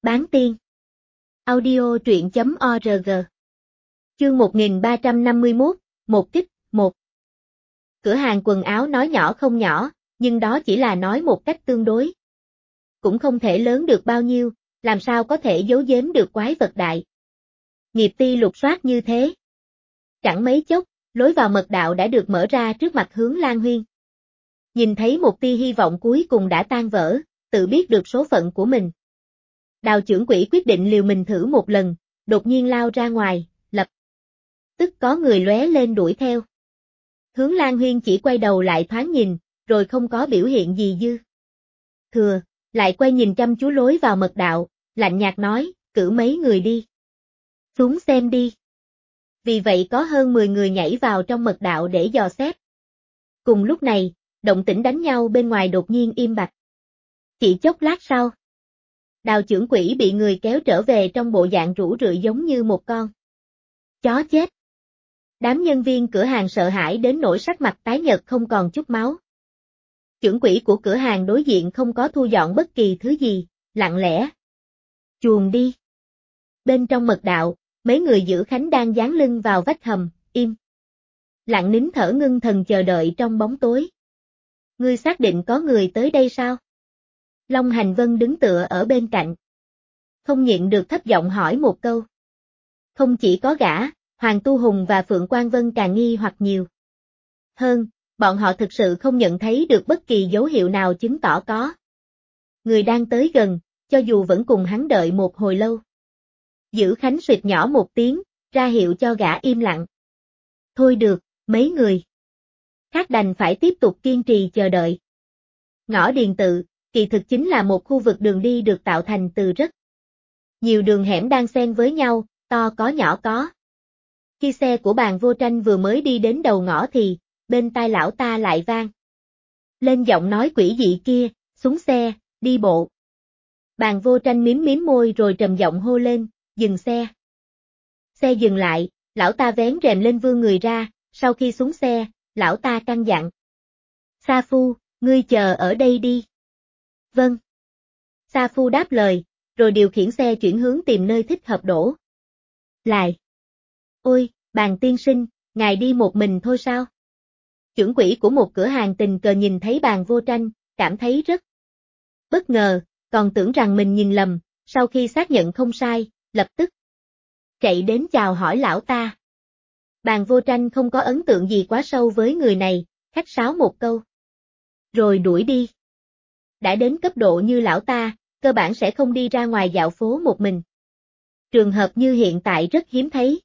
Bán tiên. Audio truyện.org. Chương 1351, một kích, một. Cửa hàng quần áo nói nhỏ không nhỏ, nhưng đó chỉ là nói một cách tương đối. Cũng không thể lớn được bao nhiêu, làm sao có thể giấu giếm được quái vật đại. Nghiệp ti lục soát như thế. Chẳng mấy chốc, lối vào mật đạo đã được mở ra trước mặt Hướng Lan Huyên. Nhìn thấy một tia hy vọng cuối cùng đã tan vỡ, tự biết được số phận của mình. Đào trưởng quỹ quyết định liều mình thử một lần, đột nhiên lao ra ngoài, lập tức có người lóe lên đuổi theo. Hướng Lan Huyên chỉ quay đầu lại thoáng nhìn, rồi không có biểu hiện gì dư thừa, lại quay nhìn chăm chú lối vào mật đạo, lạnh nhạt nói, cử mấy người đi. Xuống xem đi. Vì vậy có hơn 10 người nhảy vào trong mật đạo để dò xét. Cùng lúc này, động tĩnh đánh nhau bên ngoài đột nhiên im bặt. Chỉ chốc lát sau, Đào trưởng quỹ bị người kéo trở về trong bộ dạng rũ rượi giống như một con chó chết. Đám nhân viên cửa hàng sợ hãi đến nỗi sắc mặt tái nhợt không còn chút máu. Trưởng quỹ của cửa hàng đối diện không có thu dọn bất kỳ thứ gì, lặng lẽ chuồn đi. Bên trong mật đạo, mấy người giữ khánh đang dán lưng vào vách hầm, im lặng nín thở ngưng thần chờ đợi trong bóng tối. Ngươi xác định có người tới đây sao? Long Hành Vân đứng tựa ở bên cạnh. Không nhịn được thấp giọng hỏi một câu. Không chỉ có gã, Hoàng Tu Hùng và Phượng Quang Vân càng nghi hoặc nhiều. Hơn, bọn họ thực sự không nhận thấy được bất kỳ dấu hiệu nào chứng tỏ có người đang tới gần, cho dù vẫn cùng hắn đợi một hồi lâu. Giữ Khánh suýt nhỏ một tiếng, ra hiệu cho gã im lặng. Thôi được, mấy người khác đành phải tiếp tục kiên trì chờ đợi. Ngõ Điền Tự, kỳ thực chính là một khu vực đường đi được tạo thành từ rất nhiều đường hẻm đang xen với nhau, to có nhỏ có. Khi xe của Bàn Vô Tranh vừa mới đi đến đầu ngõ thì, bên tai lão ta lại vang lên giọng nói quỷ dị kia, xuống xe, đi bộ. Bàn Vô Tranh mím môi rồi trầm giọng hô lên, dừng xe. Xe dừng lại, lão ta vén rèm lên vươn người ra, sau khi xuống xe, lão ta căn dặn. Sa Phu, ngươi chờ ở đây đi. Vâng. Sa Phu đáp lời, rồi điều khiển xe chuyển hướng tìm nơi thích hợp đổ lại. Ôi, Bàn tiên sinh, ngài đi một mình thôi sao? Trưởng quỹ của một cửa hàng tình cờ nhìn thấy Bàn Vô Tranh, cảm thấy rất bất ngờ, còn tưởng rằng mình nhìn lầm, sau khi xác nhận không sai, lập tức chạy đến chào hỏi lão ta. Bàn Vô Tranh không có ấn tượng gì quá sâu với người này, khách sáo một câu. Rồi đuổi đi. Đã đến cấp độ như lão ta, cơ bản sẽ không đi ra ngoài dạo phố một mình. Trường hợp như hiện tại rất hiếm thấy.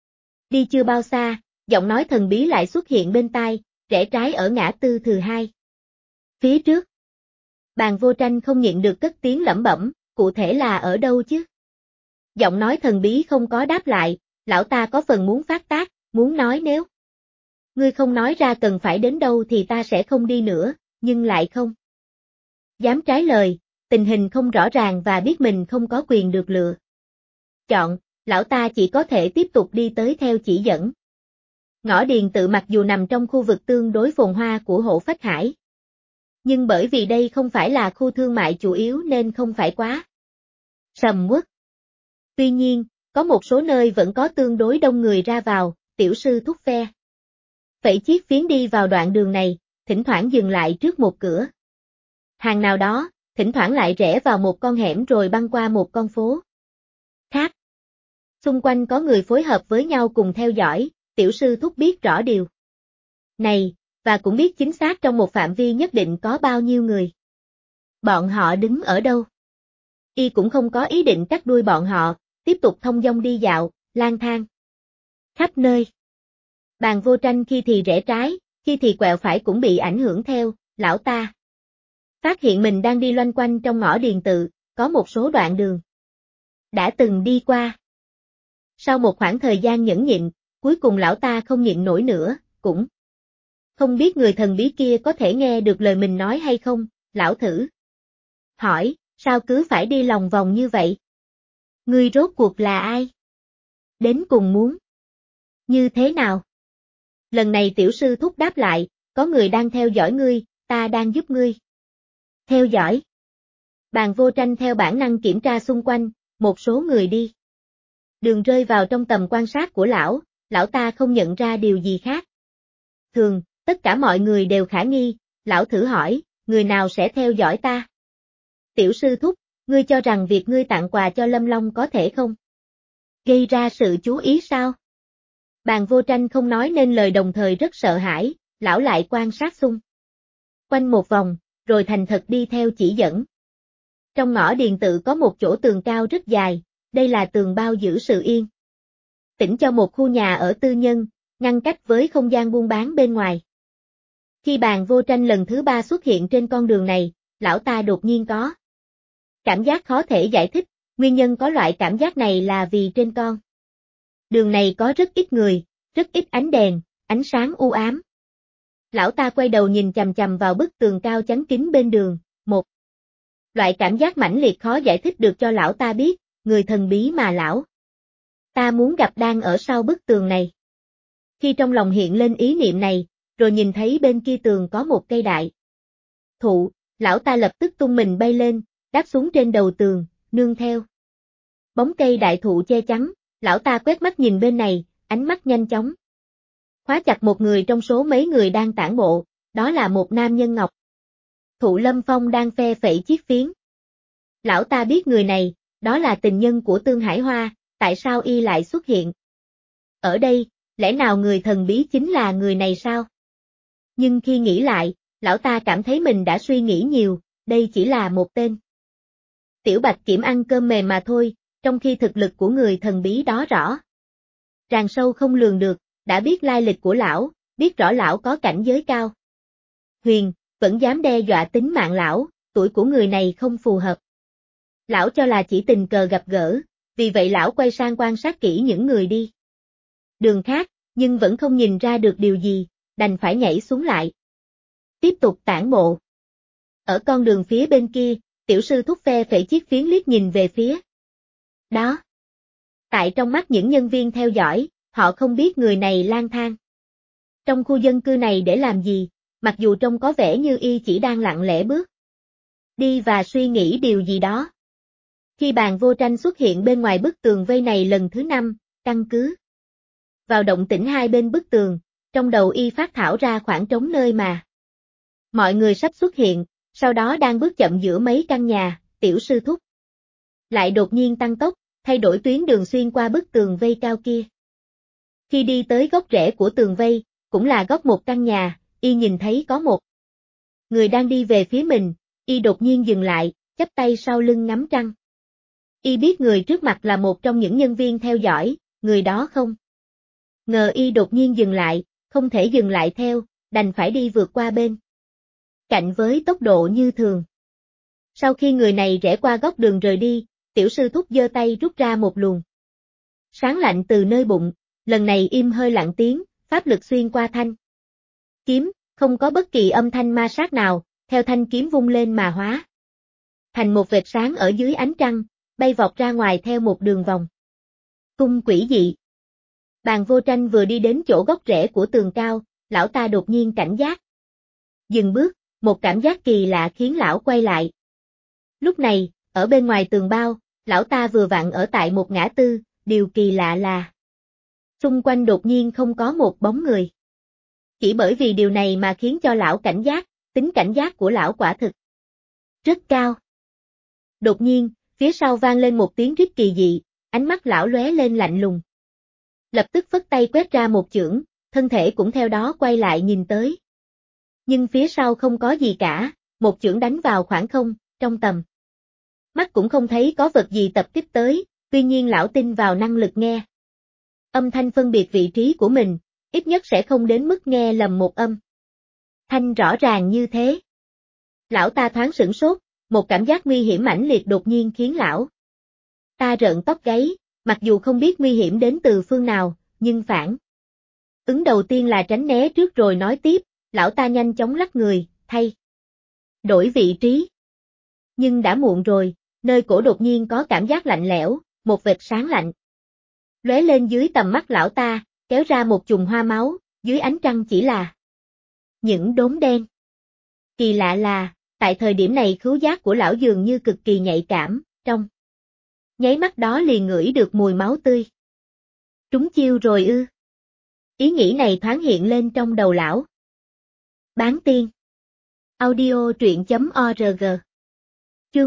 Đi chưa bao xa, giọng nói thần bí lại xuất hiện bên tai, rẽ trái ở ngã tư Thừa Hai. Phía trước. Bàn Vô Tranh không nhịn được cất tiếng lẩm bẩm, cụ thể là ở đâu chứ? Giọng nói thần bí không có đáp lại, lão ta có phần muốn phát tác, muốn nói nếu ngươi không nói ra cần phải đến đâu thì ta sẽ không đi nữa, nhưng lại không dám trái lời, tình hình không rõ ràng và biết mình không có quyền được lựa chọn, lão ta chỉ có thể tiếp tục đi tới theo chỉ dẫn. Ngõ Điền Tự mặc dù nằm trong khu vực tương đối phồn hoa của Hộ Phách Hải, nhưng bởi vì đây không phải là khu thương mại chủ yếu nên không phải quá sầm uất. Tuy nhiên, có một số nơi vẫn có tương đối đông người ra vào, tiểu sư thúc phe phẩy chiếc phiến đi vào đoạn đường này, thỉnh thoảng dừng lại trước một cửa hàng nào đó, thỉnh thoảng lại rẽ vào một con hẻm rồi băng qua một con phố khác. Xung quanh có người phối hợp với nhau cùng theo dõi, tiểu sư thúc biết rõ điều này, và cũng biết chính xác trong một phạm vi nhất định có bao nhiêu người. Bọn họ đứng ở đâu? Y cũng không có ý định cắt đuôi bọn họ, tiếp tục thông dong đi dạo, lang thang khắp nơi. Bàn Vô Tranh khi thì rẽ trái, khi thì quẹo phải cũng bị ảnh hưởng theo, lão ta phát hiện mình đang đi loanh quanh trong ngõ Điền Tự, có một số đoạn đường đã từng đi qua. Sau một khoảng thời gian nhẫn nhịn, cuối cùng lão ta không nhịn nổi nữa, cũng không biết người thần bí kia có thể nghe được lời mình nói hay không, lão thử hỏi, sao cứ phải đi lòng vòng như vậy? Ngươi rốt cuộc là ai? Đến cùng muốn như thế nào? Lần này tiểu sư thúc đáp lại, có người đang theo dõi ngươi, ta đang giúp ngươi theo dõi. Bàn Vô Tranh theo bản năng kiểm tra xung quanh, một số người đi đường rơi vào trong tầm quan sát của lão ta không nhận ra điều gì khác. Thường, tất cả mọi người đều khả nghi, lão thử hỏi, người nào sẽ theo dõi ta? Tiểu sư thúc, ngươi cho rằng việc ngươi tặng quà cho Lâm Long có thể không gây ra sự chú ý sao? Bàn Vô Tranh không nói nên lời, đồng thời rất sợ hãi, lão lại quan sát xung quanh một vòng, rồi thành thật đi theo chỉ dẫn. Trong ngõ điền tự có một chỗ tường cao rất dài, đây là tường bao giữ sự yên tĩnh cho một khu nhà ở tư nhân, ngăn cách với không gian buôn bán bên ngoài. Khi Bàn Vô Tranh lần thứ 3 xuất hiện trên con đường này, lão ta đột nhiên có cảm giác khó thể giải thích, nguyên nhân có loại cảm giác này là vì trên con đường này có rất ít người, rất ít ánh đèn, ánh sáng u ám. Lão ta quay đầu nhìn chằm chằm vào bức tường cao chắn kín bên đường, một loại cảm giác mãnh liệt khó giải thích được cho lão ta biết, người thần bí mà lão ta muốn gặp đang ở sau bức tường này. Khi trong lòng hiện lên ý niệm này, rồi nhìn thấy bên kia tường có một cây đại thụ, lão ta lập tức tung mình bay lên, đáp xuống trên đầu tường, nương theo bóng cây đại thụ che chắn, lão ta quét mắt nhìn bên này, ánh mắt nhanh chóng khóa chặt một người trong số mấy người đang tản bộ, đó là một nam nhân ngọc thụ Lâm Phong đang phe phẩy chiếc phiến. Lão ta biết người này, đó là tình nhân của Tương Hải Hoa, tại sao y lại xuất hiện ở đây, lẽ nào người thần bí chính là người này sao? Nhưng khi nghĩ lại, lão ta cảm thấy mình đã suy nghĩ nhiều, đây chỉ là một tên tiểu bạch kiểm ăn cơm mềm mà thôi, trong khi thực lực của người thần bí đó rõ ràng sâu không lường được, đã biết lai lịch của lão, biết rõ lão có cảnh giới cao huyền, vẫn dám đe dọa tính mạng lão, tuổi của người này không phù hợp. Lão cho là chỉ tình cờ gặp gỡ, vì vậy lão quay sang quan sát kỹ những người đi đường khác, nhưng vẫn không nhìn ra được điều gì, đành phải nhảy xuống lại. Tiếp tục tản bộ. Ở con đường phía bên kia, tiểu sư thúc phe phẩy chiếc phiến liếc nhìn về phía đó. Tại trong mắt những nhân viên theo dõi, họ không biết người này lang thang trong khu dân cư này để làm gì, mặc dù trông có vẻ như y chỉ đang lặng lẽ bước đi và suy nghĩ điều gì đó. Khi Bàn Vô Tranh xuất hiện bên ngoài bức tường vây này lần thứ 5, căn cứ vào động tĩnh hai bên bức tường, trong đầu y phát thảo ra khoảng trống nơi mà mọi người sắp xuất hiện, sau đó đang bước chậm giữa mấy căn nhà, tiểu sư thúc lại đột nhiên tăng tốc, thay đổi tuyến đường xuyên qua bức tường vây cao kia. Khi đi tới góc rẽ của tường vây, cũng là góc một căn nhà, y nhìn thấy có một người đang đi về phía mình, y đột nhiên dừng lại, chắp tay sau lưng ngắm trăng. Y biết người trước mặt là một trong những nhân viên theo dõi, người đó không ngờ y đột nhiên dừng lại, không thể dừng lại theo, đành phải đi vượt qua bên cạnh với tốc độ như thường. Sau khi người này rẽ qua góc đường rời đi, tiểu sư thúc giơ tay rút ra một luồng sáng lạnh từ nơi bụng, lần này im hơi lặng tiếng, pháp lực xuyên qua thanh kiếm, không có bất kỳ âm thanh ma sát nào, theo thanh kiếm vung lên mà hóa thành một vệt sáng ở dưới ánh trăng, bay vọt ra ngoài theo một đường vòng cung quỷ dị. Bàn Vô Tranh vừa đi đến chỗ góc rẽ của tường cao, lão ta đột nhiên cảnh giác dừng bước, một cảm giác kỳ lạ khiến lão quay lại. Lúc này, ở bên ngoài tường bao, lão ta vừa vặn ở tại một ngã tư, điều kỳ lạ là xung quanh đột nhiên không có một bóng người. Chỉ bởi vì điều này mà khiến cho lão cảnh giác, tính cảnh giác của lão quả thực rất cao. Đột nhiên, phía sau vang lên một tiếng rít kỳ dị, ánh mắt lão lóe lên lạnh lùng. Lập tức phất tay quét ra một chưởng, thân thể cũng theo đó quay lại nhìn tới. Nhưng phía sau không có gì cả, một chưởng đánh vào khoảng không, trong tầm mắt cũng không thấy có vật gì tập kích tới, tuy nhiên lão tin vào năng lực nghe âm thanh phân biệt vị trí của mình, ít nhất sẽ không đến mức nghe lầm một âm thanh rõ ràng như thế. Lão ta thoáng sửng sốt, một cảm giác nguy hiểm mãnh liệt đột nhiên khiến lão ta rợn tóc gáy, mặc dù không biết nguy hiểm đến từ phương nào, nhưng phản ứng đầu tiên là tránh né trước rồi nói tiếp, lão ta nhanh chóng lắc người, thay đổi vị trí. Nhưng đã muộn rồi, nơi cổ đột nhiên có cảm giác lạnh lẽo, một vệt sáng lạnh lóe lên dưới tầm mắt lão ta, kéo ra một chùm hoa máu, dưới ánh trăng chỉ là những đốm đen. Kỳ lạ là, Tại thời điểm này khứu giác của lão dường như cực kỳ nhạy cảm, trong nháy mắt đó liền ngửi được mùi máu tươi. Trúng chiêu rồi ư? Ý nghĩ này thoáng hiện lên trong đầu lão. Bán tiên. Audio truyện.org. Chương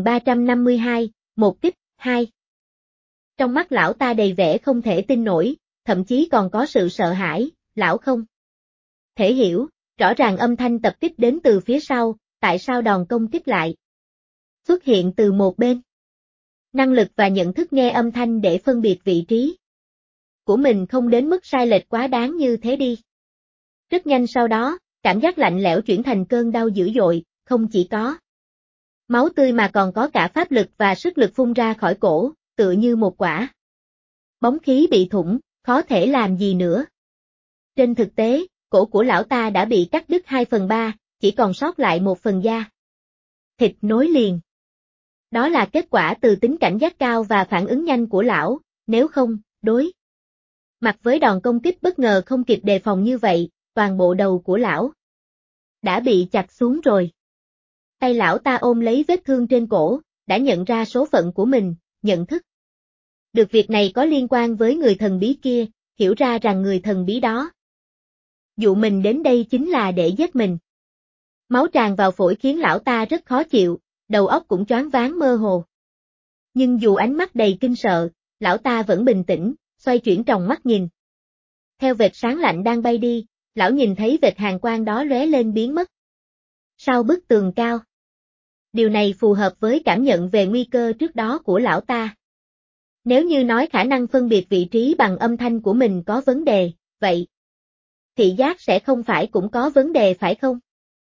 1352, một kích, 2. Trong mắt lão ta đầy vẻ không thể tin nổi, thậm chí còn có sự sợ hãi, lão không thể hiểu, rõ ràng âm thanh tập kích đến từ phía sau, tại sao đòn công kích lại xuất hiện từ một bên. Năng lực và nhận thức nghe âm thanh để phân biệt vị trí của mình không đến mức sai lệch quá đáng như thế đi. Rất nhanh sau đó, cảm giác lạnh lẽo chuyển thành cơn đau dữ dội, không chỉ có máu tươi mà còn có cả pháp lực và sức lực phun ra khỏi cổ, tựa như một quả bóng khí bị thủng, khó thể làm gì nữa. Trên thực tế, cổ của lão ta đã bị cắt đứt 2/3, chỉ còn sót lại 1/2 da thịt nối liền. Đó là kết quả từ tính cảnh giác cao và phản ứng nhanh của lão, nếu không, đối mặt với đòn công kích bất ngờ không kịp đề phòng như vậy, toàn bộ đầu của lão đã bị chặt xuống rồi. Tay lão ta ôm lấy vết thương trên cổ, đã nhận ra số phận của mình, nhận thức được việc này có liên quan với người thần bí kia, hiểu ra rằng người thần bí đó dụ mình đến đây chính là để giết mình. Máu tràn vào phổi khiến lão ta rất khó chịu, đầu óc cũng choáng váng mơ hồ. Nhưng dù ánh mắt đầy kinh sợ, lão ta vẫn bình tĩnh, xoay chuyển tròng mắt nhìn. Theo vệt sáng lạnh đang bay đi, lão nhìn thấy vệt hàn quang đó lóe lên biến mất sau bức tường cao. Điều này phù hợp với cảm nhận về nguy cơ trước đó của lão ta. Nếu như nói khả năng phân biệt vị trí bằng âm thanh của mình có vấn đề, vậy thị giác sẽ không phải cũng có vấn đề phải không?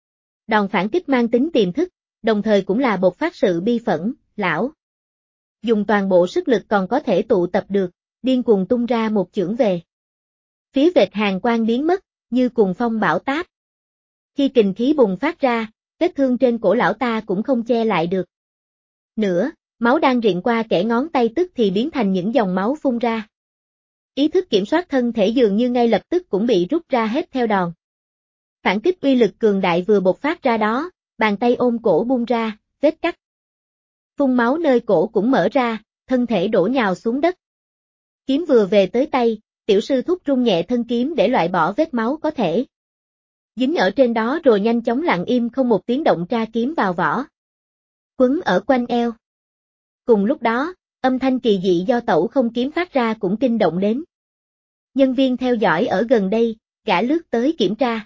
Đòn phản kích mang tính tiềm thức, đồng thời cũng là bộc phát sự bi phẫn, lão dùng toàn bộ sức lực còn có thể tụ tập được, điên cuồng tung ra một chưởng về phía vệt hàn quang biến mất, như cuồng phong bão táp. Khi kình khí bùng phát ra, vết thương trên cổ lão ta cũng không che lại được nữa, máu đang rịn qua kẽ ngón tay tức thì biến thành những dòng máu phun ra. Ý thức kiểm soát thân thể dường như ngay lập tức cũng bị rút ra hết theo đòn phản kích uy lực cường đại vừa bộc phát ra đó, bàn tay ôm cổ bung ra, vết cắt phun máu nơi cổ cũng mở ra, thân thể đổ nhào xuống đất. Kiếm vừa về tới tay, tiểu sư thúc rung nhẹ thân kiếm để loại bỏ vết máu có thể dính ở trên đó rồi nhanh chóng lặng im không một tiếng động tra kiếm vào vỏ, quấn ở quanh eo. Cùng lúc đó, âm thanh kỳ dị do tẩu không kiếm phát ra cũng kinh động đến nhân viên theo dõi ở gần đây, gã lướt tới kiểm tra.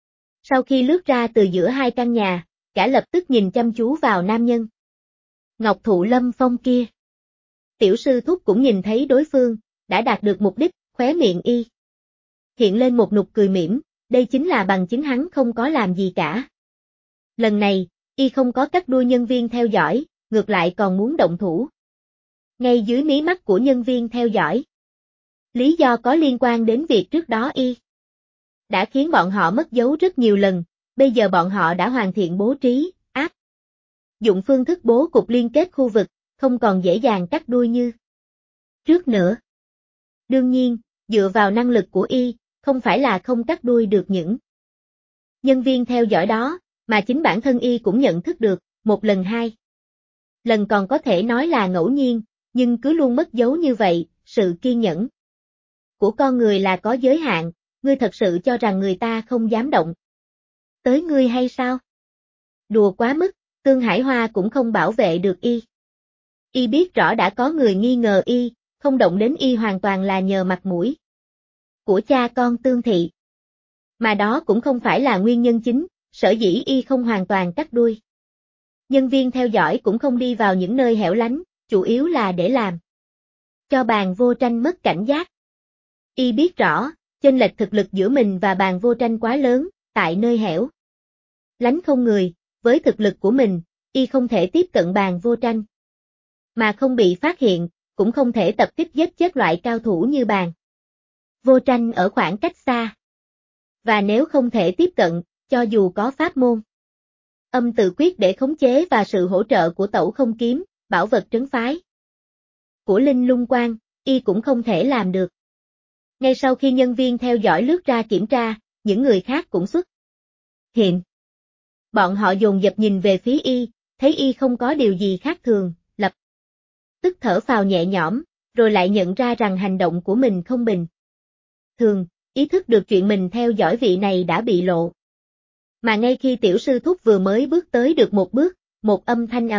Sau khi lướt ra từ giữa hai căn nhà, gã lập tức nhìn chăm chú vào nam nhân Ngọc Thụ Lâm Phong kia. Tiểu sư thúc cũng nhìn thấy đối phương, đã đạt được mục đích, khóe miệng y hiện lên một nụ cười mỉm, đây chính là bằng chứng hắn không có làm gì cả. Lần này, y không có cắt đuôi nhân viên theo dõi, ngược lại còn muốn động thủ. Ngay dưới mí mắt của nhân viên theo dõi. Lý do có liên quan đến việc trước đó y đã khiến bọn họ mất dấu rất nhiều lần, bây giờ bọn họ đã hoàn thiện bố trí, áp dụng phương thức bố cục liên kết khu vực, không còn dễ dàng cắt đuôi như trước nữa. Đương nhiên, dựa vào năng lực của y, không phải là không cắt đuôi được những nhân viên theo dõi đó, mà chính bản thân y cũng nhận thức được, một lần hai lần còn có thể nói là ngẫu nhiên, nhưng cứ luôn mất dấu như vậy, sự kiên nhẫn của con người là có giới hạn, ngươi thật sự cho rằng người ta không dám động tới ngươi hay sao? Đùa quá mức, Tương Hải Hoa cũng không bảo vệ được y. Y biết rõ đã có người nghi ngờ y, không động đến y hoàn toàn là nhờ mặt mũi của cha con Tương Thị. Mà đó cũng không phải là nguyên nhân chính, sở dĩ y không hoàn toàn cắt đuôi. Nhân viên theo dõi cũng không đi vào những nơi hẻo lánh, chủ yếu là để làm cho Bàn Vô Tranh mất cảnh giác. Y biết rõ, chênh lệch thực lực giữa mình và Bàn Vô Tranh quá lớn, tại nơi hẻo lánh không người, với thực lực của mình, y không thể tiếp cận Bàn Vô Tranh mà không bị phát hiện, cũng không thể tập kích giết chết loại cao thủ như Bàn Vô Tranh ở khoảng cách xa. Và nếu không thể tiếp cận, cho dù có pháp môn âm tự quyết để khống chế và sự hỗ trợ của Tẩu Không Kiếm, bảo vật trấn phái của Linh Lung Quan, y cũng không thể làm được. Ngay sau khi nhân viên theo dõi lướt ra kiểm tra, những người khác cũng xuất hiện. Bọn họ dồn dập nhìn về phía y, thấy y không có điều gì khác thường, lập tức thở phào nhẹ nhõm, rồi lại nhận ra rằng hành động của mình không bình thường, ý thức được chuyện mình theo dõi vị này đã bị lộ. Mà ngay khi tiểu sư thúc vừa mới bước tới được một bước, một âm thanh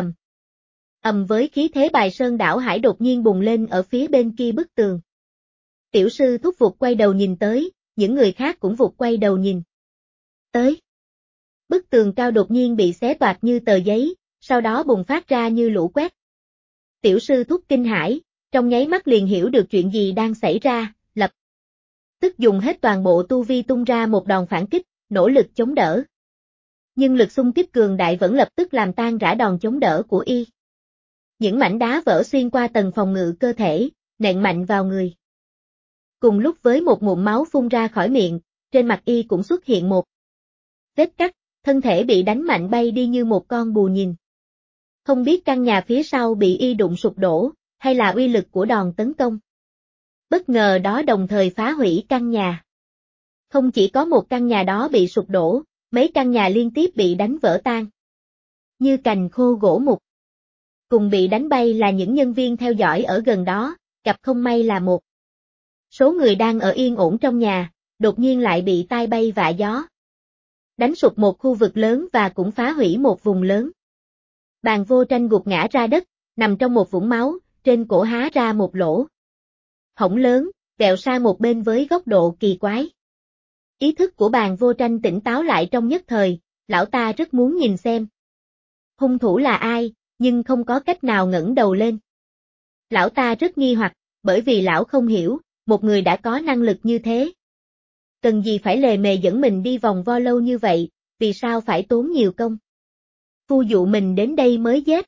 ầm với khí thế bài sơn đảo hải đột nhiên bùng lên ở phía bên kia bức tường. Tiểu sư thúc vụt quay đầu nhìn tới, những người khác cũng vụt quay đầu nhìn tới. Bức tường cao đột nhiên bị xé toạc như tờ giấy, sau đó bùng phát ra như lũ quét. Tiểu sư thúc kinh hãi, trong nháy mắt liền hiểu được chuyện gì đang xảy ra, lập tức dùng hết toàn bộ tu vi tung ra một đòn phản kích, nỗ lực chống đỡ. Nhưng lực xung kích cường đại vẫn lập tức làm tan rã đòn chống đỡ của y. Những mảnh đá vỡ xuyên qua tầng phòng ngự cơ thể, nện mạnh vào người. Cùng lúc với một ngụm máu phun ra khỏi miệng, trên mặt y cũng xuất hiện một vết cắt, thân thể bị đánh mạnh bay đi như một con bù nhìn. Không biết căn nhà phía sau bị y đụng sụp đổ, hay là uy lực của đòn tấn công. Bất ngờ đó đồng thời phá hủy căn nhà. Không chỉ có một căn nhà đó bị sụp đổ, mấy căn nhà liên tiếp bị đánh vỡ tan. Như cành khô gỗ mục. Cùng bị đánh bay là những nhân viên theo dõi ở gần đó, gặp không may là một số người đang ở yên ổn trong nhà, đột nhiên lại bị tai bay vạ gió. Đánh sụp một khu vực lớn và cũng phá hủy một vùng lớn. Bàn Vô Tranh gục ngã ra đất, nằm trong một vũng máu, trên cổ há ra một lỗ hổng lớn, vẹo sang một bên với góc độ kỳ quái. Ý thức của Bàn Vô Tranh tỉnh táo lại trong nhất thời, lão ta rất muốn nhìn xem hung thủ là ai, nhưng không có cách nào ngẩng đầu lên. Lão ta rất nghi hoặc, bởi vì lão không hiểu, một người đã có năng lực như thế. Cần gì phải lề mề dẫn mình đi vòng vo lâu như vậy, vì sao phải tốn nhiều công phu dụ mình đến đây mới giết.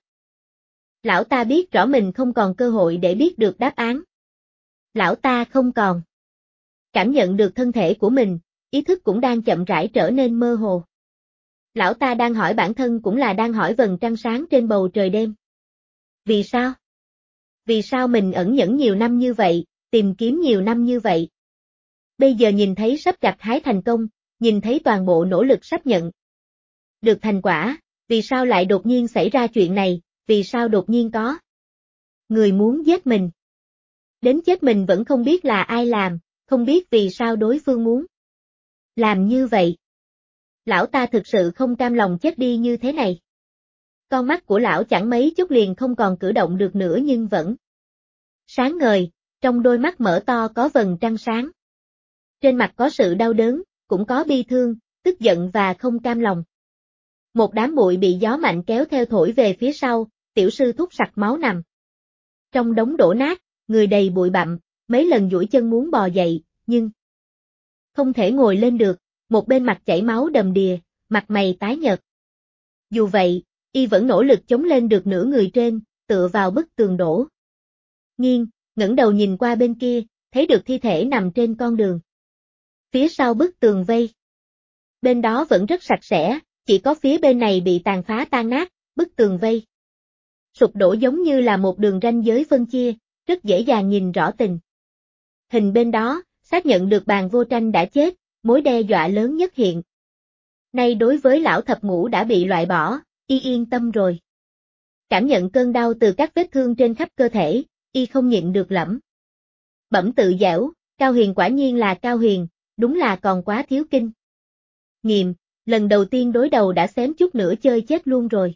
Lão ta biết rõ mình không còn cơ hội để biết được đáp án. Lão ta không còn cảm nhận được thân thể của mình, ý thức cũng đang chậm rãi trở nên mơ hồ. Lão ta đang hỏi bản thân cũng là đang hỏi vầng trăng sáng trên bầu trời đêm. Vì sao? Vì sao mình ẩn nhẫn nhiều năm như vậy, tìm kiếm nhiều năm như vậy? Bây giờ nhìn thấy sắp gặt hái thành công, nhìn thấy toàn bộ nỗ lực sắp nhận được thành quả, vì sao lại đột nhiên xảy ra chuyện này, vì sao đột nhiên có người muốn giết mình? Đến chết mình vẫn không biết là ai làm, không biết vì sao đối phương muốn làm như vậy. Lão ta thực sự không cam lòng chết đi như thế này. Con mắt của lão chẳng mấy chút liền không còn cử động được nữa nhưng vẫn sáng ngời, trong đôi mắt mở to có vầng trăng sáng. Trên mặt có sự đau đớn, cũng có bi thương, tức giận và không cam lòng. Một đám bụi bị gió mạnh kéo theo thổi về phía sau, tiểu sư thúc sặc máu nằm trong đống đổ nát, người đầy bụi bặm, mấy lần duỗi chân muốn bò dậy, nhưng không thể ngồi lên được, một bên mặt chảy máu đầm đìa, mặt mày tái nhợt. Dù vậy, y vẫn nỗ lực chống lên được nửa người trên, tựa vào bức tường đổ nghiêng, ngẩng đầu nhìn qua bên kia, thấy được thi thể nằm trên con đường. Phía sau bức tường vây. Bên đó vẫn rất sạch sẽ, chỉ có phía bên này bị tàn phá tan nát, bức tường vây sụp đổ giống như là một đường ranh giới phân chia, rất dễ dàng nhìn rõ tình hình bên đó, xác nhận được Bàn Vô Tranh đã chết, mối đe dọa lớn nhất hiện nay đối với lão thập ngũ đã bị loại bỏ, y yên tâm rồi. Cảm nhận cơn đau từ các vết thương trên khắp cơ thể, y không nhịn được lẩm bẩm tự giễu, Cao Huyền quả nhiên là Cao Huyền, đúng là còn quá thiếu kinh nghiệm, lần đầu tiên đối đầu đã xém chút nữa chơi chết luôn rồi.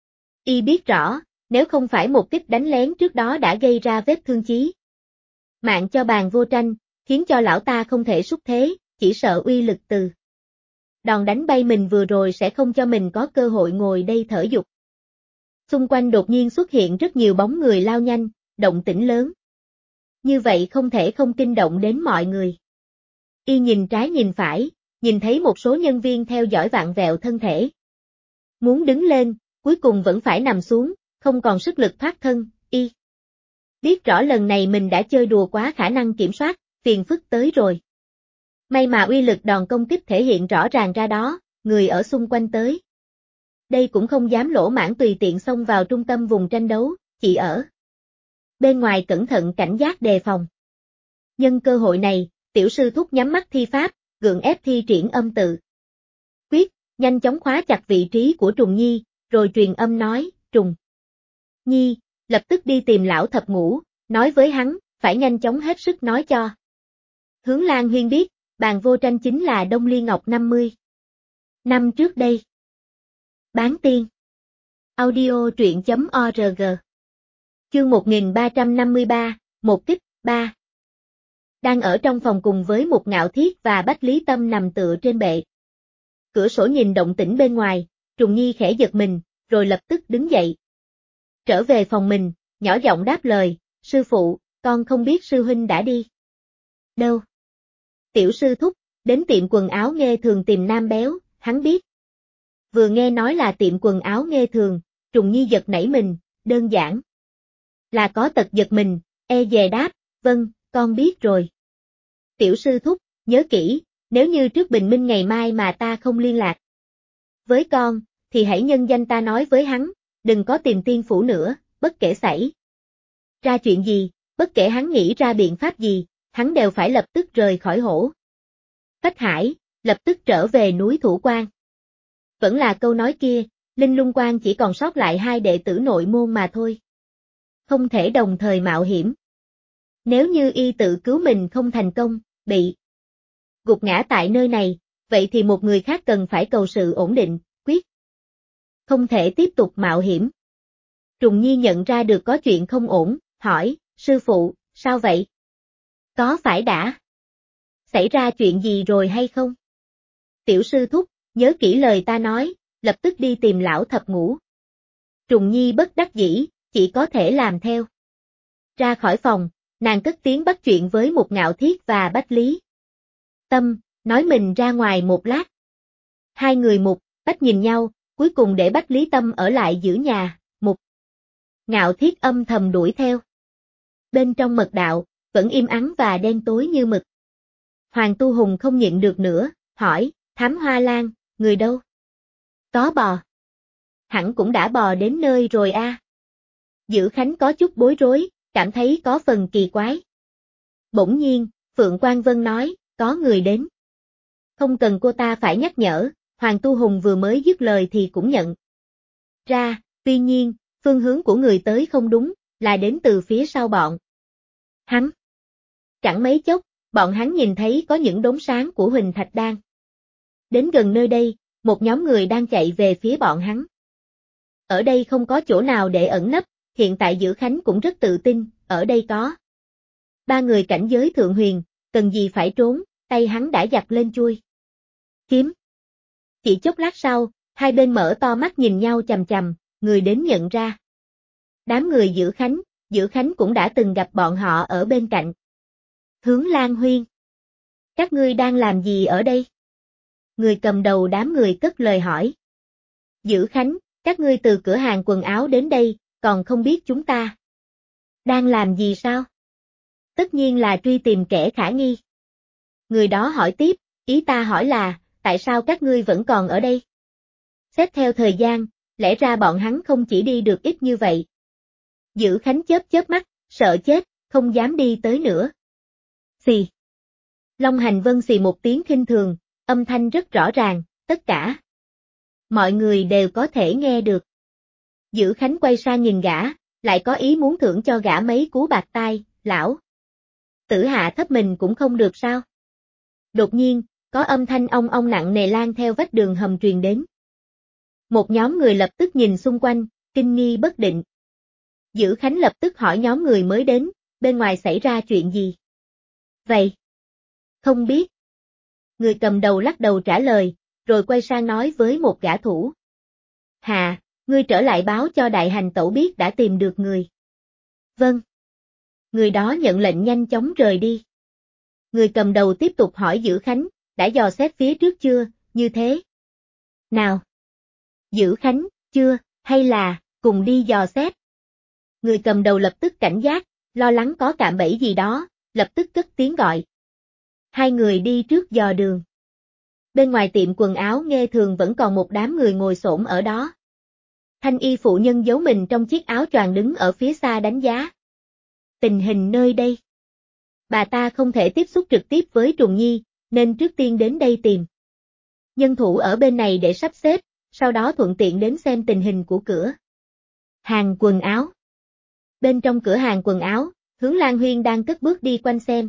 Y biết rõ, nếu không phải một kích đánh lén trước đó đã gây ra vết thương chí mạng cho Bàn Vô Tranh, khiến cho lão ta không thể xúc thế, chỉ sợ uy lực từ đòn đánh bay mình vừa rồi sẽ không cho mình có cơ hội ngồi đây thở dục. Xung quanh đột nhiên xuất hiện rất nhiều bóng người lao nhanh, động tĩnh lớn. Như vậy không thể không kinh động đến mọi người. Y nhìn trái nhìn phải, nhìn thấy một số nhân viên theo dõi vặn vẹo thân thể. Muốn đứng lên, cuối cùng vẫn phải nằm xuống, không còn sức lực thoát thân, y biết rõ lần này mình đã chơi đùa quá khả năng kiểm soát, phiền phức tới rồi. May mà uy lực đòn công kích thể hiện rõ ràng ra đó, người ở xung quanh tới. Đây cũng không dám lỗ mãng tùy tiện xông vào trung tâm vùng tranh đấu, chỉ ở bên ngoài cẩn thận cảnh giác đề phòng. Nhân cơ hội này, tiểu sư thúc nhắm mắt thi pháp, gượng ép thi triển âm tự quyết, nhanh chóng khóa chặt vị trí của Trùng Nhi, rồi truyền âm nói, Trùng Nhi, lập tức đi tìm lão thập ngũ, nói với hắn, phải nhanh chóng hết sức nói cho Hướng Lan Huyên biết, Bàn Vô Tranh chính là Đông Ly Ngọc 50 năm trước đây. Bán tiên. Audio truyện.org. Chương 1353, một kích, 3. Đang ở trong phòng cùng với một Ngạo Thiết và Bách Lý Tâm nằm tựa trên bệ. Cửa sổ nhìn động tĩnh bên ngoài, Trùng Nhi khẽ giật mình, rồi lập tức đứng dậy. Trở về phòng mình, nhỏ giọng đáp lời, sư phụ, con không biết sư huynh đã đi. Đâu? Tiểu sư thúc, đến tiệm quần áo Nghê Thường tìm Nam Béo, hắn biết. Vừa nghe nói là tiệm quần áo Nghê Thường, Trùng Nhi giật nảy mình, đơn giản là có tật giật mình, dè đáp, vâng, con biết rồi. Tiểu sư thúc, nhớ kỹ, nếu như trước bình minh ngày mai mà ta không liên lạc với con, thì hãy nhân danh ta nói với hắn, đừng có tìm tiên phủ nữa, bất kể xảy ra chuyện gì, bất kể hắn nghĩ ra biện pháp gì, hắn đều phải lập tức rời khỏi Hổ Phách Hải, lập tức trở về núi Thủ Quan. Vẫn là câu nói kia, Linh Lung Quan chỉ còn sót lại 2 đệ tử nội môn mà thôi. Không thể đồng thời mạo hiểm. Nếu như y tự cứu mình không thành công, bị gục ngã tại nơi này, vậy thì một người khác cần phải cầu sự ổn định, quyết không thể tiếp tục mạo hiểm. Trùng Nhi nhận ra được có chuyện không ổn, hỏi, sư phụ, sao vậy? Có phải đã xảy ra chuyện gì rồi hay không? Tiểu sư thúc, nhớ kỹ lời ta nói, lập tức đi tìm lão thập ngũ. Trùng Nhi bất đắc dĩ, chỉ có thể làm theo. Ra khỏi phòng, nàng cất tiếng bắt chuyện với một Ngạo Thiết và Bách Lý Tâm, nói mình ra ngoài một lát. Hai người Mục, Bách nhìn nhau, cuối cùng để Bách Lý Tâm ở lại giữ nhà, Mục Ngạo Thiết âm thầm đuổi theo. Bên trong mật đạo, vẫn im ắng và đen tối như mực. Hoàng Tu Hùng không nhịn được nữa, hỏi, Thám Hoa Lan, người đâu? Có bò. Hẳn cũng đã bò đến nơi rồi a. Dữ Khánh có chút bối rối, cảm thấy có phần kỳ quái. Bỗng nhiên, Phượng Quang Vân nói, có người đến. Không cần cô ta phải nhắc nhở, Hoàng Tu Hùng vừa mới dứt lời thì cũng nhận ra, tuy nhiên, phương hướng của người tới không đúng, là đến từ phía sau bọn hắn. Chẳng mấy chốc, bọn hắn nhìn thấy có những đốm sáng của Huỳnh Thạch Đan. Đến gần nơi đây, một nhóm người đang chạy về phía bọn hắn. Ở đây không có chỗ nào để ẩn nấp, hiện tại Dữ Khánh cũng rất tự tin, ở đây có 3 người cảnh giới thượng huyền, cần gì phải trốn, tay hắn đã giặt lên chuôi kiếm. Chỉ chốc lát sau, hai bên mở to mắt nhìn nhau chằm chằm, người đến nhận ra. Đám người Dữ Khánh cũng đã từng gặp bọn họ ở bên cạnh. Hướng Lan Huyên. Các ngươi đang làm gì ở đây? Người cầm đầu đám người cất lời hỏi. Dữ Khánh, các ngươi từ cửa hàng quần áo đến đây, còn không biết chúng ta đang làm gì sao? Tất nhiên là truy tìm kẻ khả nghi. Người đó hỏi tiếp, ý ta hỏi là, tại sao các ngươi vẫn còn ở đây? Xét theo thời gian, lẽ ra bọn hắn không chỉ đi được ít như vậy. Dữ Khánh chớp chớp mắt, sợ chết, không dám đi tới nữa. Xì. Long Hành Vân xì một tiếng khinh thường, âm thanh rất rõ ràng, tất cả mọi người đều có thể nghe được. Dữ Khánh quay sang nhìn gã, lại có ý muốn thưởng cho gã mấy cú bạc tai, lão tử hạ thấp mình cũng không được sao? Đột nhiên, có âm thanh ong ong nặng nề lan theo vách đường hầm truyền đến. Một nhóm người lập tức nhìn xung quanh, kinh nghi bất định. Dữ Khánh lập tức hỏi nhóm người mới đến, bên ngoài xảy ra chuyện gì? Vậy? Không biết. Người cầm đầu lắc đầu trả lời, rồi quay sang nói với một gã thủ. Hà, ngươi trở lại báo cho đại hành tẩu biết đã tìm được người. Vâng. Người đó nhận lệnh nhanh chóng rời đi. Người cầm đầu tiếp tục hỏi Dữ Khánh, đã dò xét phía trước chưa, như thế nào? Dữ Khánh, chưa, hay là, cùng đi dò xét. Người cầm đầu lập tức cảnh giác, lo lắng có cạm bẫy gì đó, lập tức cất tiếng gọi. Hai người đi trước dò đường. Bên ngoài tiệm quần áo Nghê Thường vẫn còn một đám người ngồi xổm ở đó. Thanh y phụ nhân giấu mình trong chiếc áo choàng đứng ở phía xa đánh giá tình hình nơi đây. Bà ta không thể tiếp xúc trực tiếp với Trùng Nhi, nên trước tiên đến đây tìm nhân thủ ở bên này để sắp xếp, sau đó thuận tiện đến xem tình hình của cửa hàng quần áo. Bên trong cửa hàng quần áo, Hướng Lan Huyên đang cất bước đi quanh xem.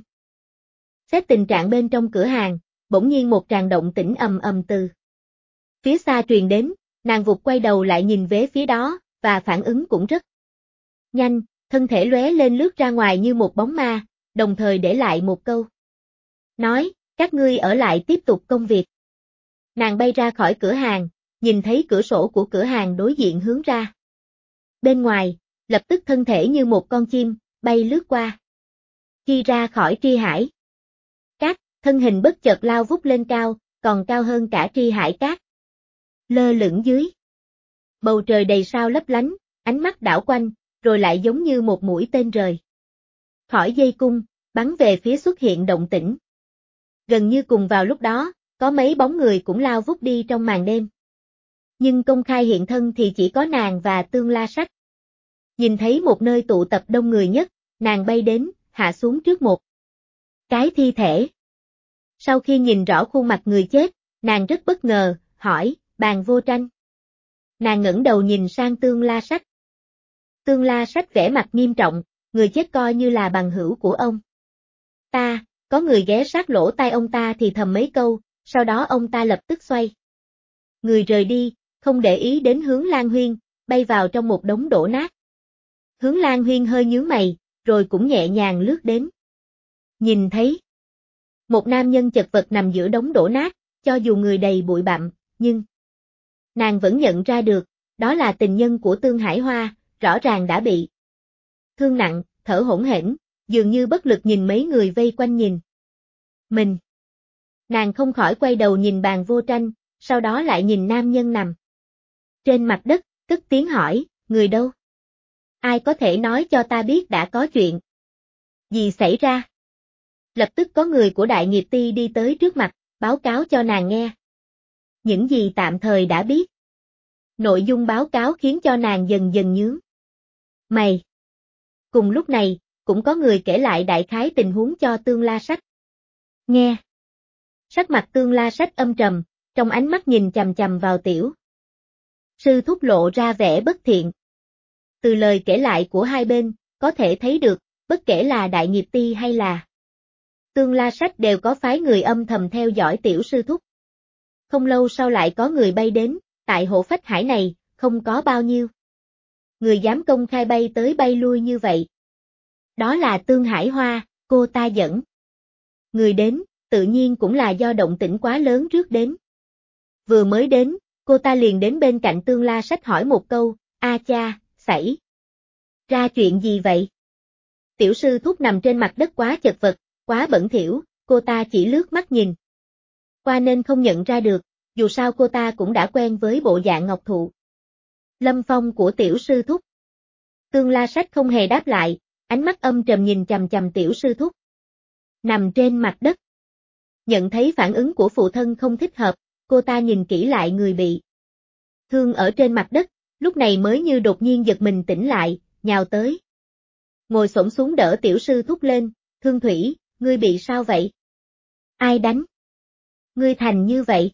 Xét tình trạng bên trong cửa hàng, bỗng nhiên một tràng động tĩnh ầm ầm từ phía xa truyền đến, nàng vụt quay đầu lại nhìn về phía đó, và phản ứng cũng rất nhanh, thân thể lóe lên lướt ra ngoài như một bóng ma, đồng thời để lại một câu. Nói, các ngươi ở lại tiếp tục công việc. Nàng bay ra khỏi cửa hàng, nhìn thấy cửa sổ của cửa hàng đối diện hướng ra. Bên ngoài, lập tức thân thể như một con chim, bay lướt qua. Khi ra khỏi Tri Hải Cát, thân hình bất chợt lao vút lên cao, còn cao hơn cả Tri Hải Cát. Lơ lửng dưới bầu trời đầy sao lấp lánh, ánh mắt đảo quanh, rồi lại giống như một mũi tên rời khỏi dây cung, bắn về phía xuất hiện động tĩnh. Gần như cùng vào lúc đó, có mấy bóng người cũng lao vút đi trong màn đêm. Nhưng công khai hiện thân thì chỉ có nàng và Tương La Sách. Nhìn thấy một nơi tụ tập đông người nhất, nàng bay đến, hạ xuống trước một cái thi thể. Sau khi nhìn rõ khuôn mặt người chết, nàng rất bất ngờ, hỏi, Bàn Vô Tranh. Nàng ngẩng đầu nhìn sang Tương La Sách. Tương La Sách vẻ mặt nghiêm trọng, người chết coi như là bằng hữu của ông ta, có người ghé sát lỗ tai ông ta thì thầm mấy câu, sau đó ông ta lập tức xoay người rời đi, không để ý đến Hướng Lan Huyên, bay vào trong một đống đổ nát. Hướng Lan Huyên hơi nhướng mày, rồi cũng nhẹ nhàng lướt đến. Nhìn thấy một nam nhân chật vật nằm giữa đống đổ nát, cho dù người đầy bụi bặm, nhưng nàng vẫn nhận ra được, đó là tình nhân của Tương Hải Hoa, rõ ràng đã bị thương nặng, thở hổn hển, dường như bất lực nhìn mấy người vây quanh nhìn mình. Nàng không khỏi quay đầu nhìn Bàn Vô Tranh, sau đó lại nhìn nam nhân nằm trên mặt đất, cất tiếng hỏi, người đâu? Ai có thể nói cho ta biết đã có chuyện gì xảy ra? Lập tức có người của Đại Nghiệp Ty đi tới trước mặt, báo cáo cho nàng nghe những gì tạm thời đã biết. Nội dung báo cáo khiến cho nàng dần dần nhướng mày. Cùng lúc này, cũng có người kể lại đại khái tình huống cho Tương La Sách nghe. Sắc mặt Tương La Sách âm trầm, trong ánh mắt nhìn chằm chằm vào tiểu sư thúc lộ ra vẻ bất thiện. Từ lời kể lại của hai bên, có thể thấy được, bất kể là Đại Nghiệp Ty hay là Tương La Sách đều có phái người âm thầm theo dõi tiểu sư thúc. Không lâu sau lại có người bay đến, tại hộ phách hải này, không có bao nhiêu người dám công khai bay tới bay lui như vậy. Đó là Tương Hải Hoa, cô ta dẫn người đến, tự nhiên cũng là do động tĩnh quá lớn trước đến. Vừa mới đến, cô ta liền đến bên cạnh Tương La Sách hỏi một câu, a cha, xảy ra chuyện gì vậy? Tiểu sư thúc nằm trên mặt đất quá chật vật, quá bẩn thỉu, cô ta chỉ lướt mắt nhìn qua nên không nhận ra được, dù sao cô ta cũng đã quen với bộ dạng ngọc thụ lâm phong của tiểu sư thúc. Tương La Sách không hề đáp lại, ánh mắt âm trầm nhìn chằm chằm tiểu sư thúc nằm trên mặt đất. Nhận thấy phản ứng của phụ thân không thích hợp, cô ta nhìn kỹ lại người bị thương ở trên mặt đất, lúc này mới như đột nhiên giật mình tỉnh lại, nhào tới. Ngồi xổm xuống đỡ tiểu sư thúc lên, Thương Thủy, ngươi bị sao vậy? Ai đánh? Ngươi thành như vậy?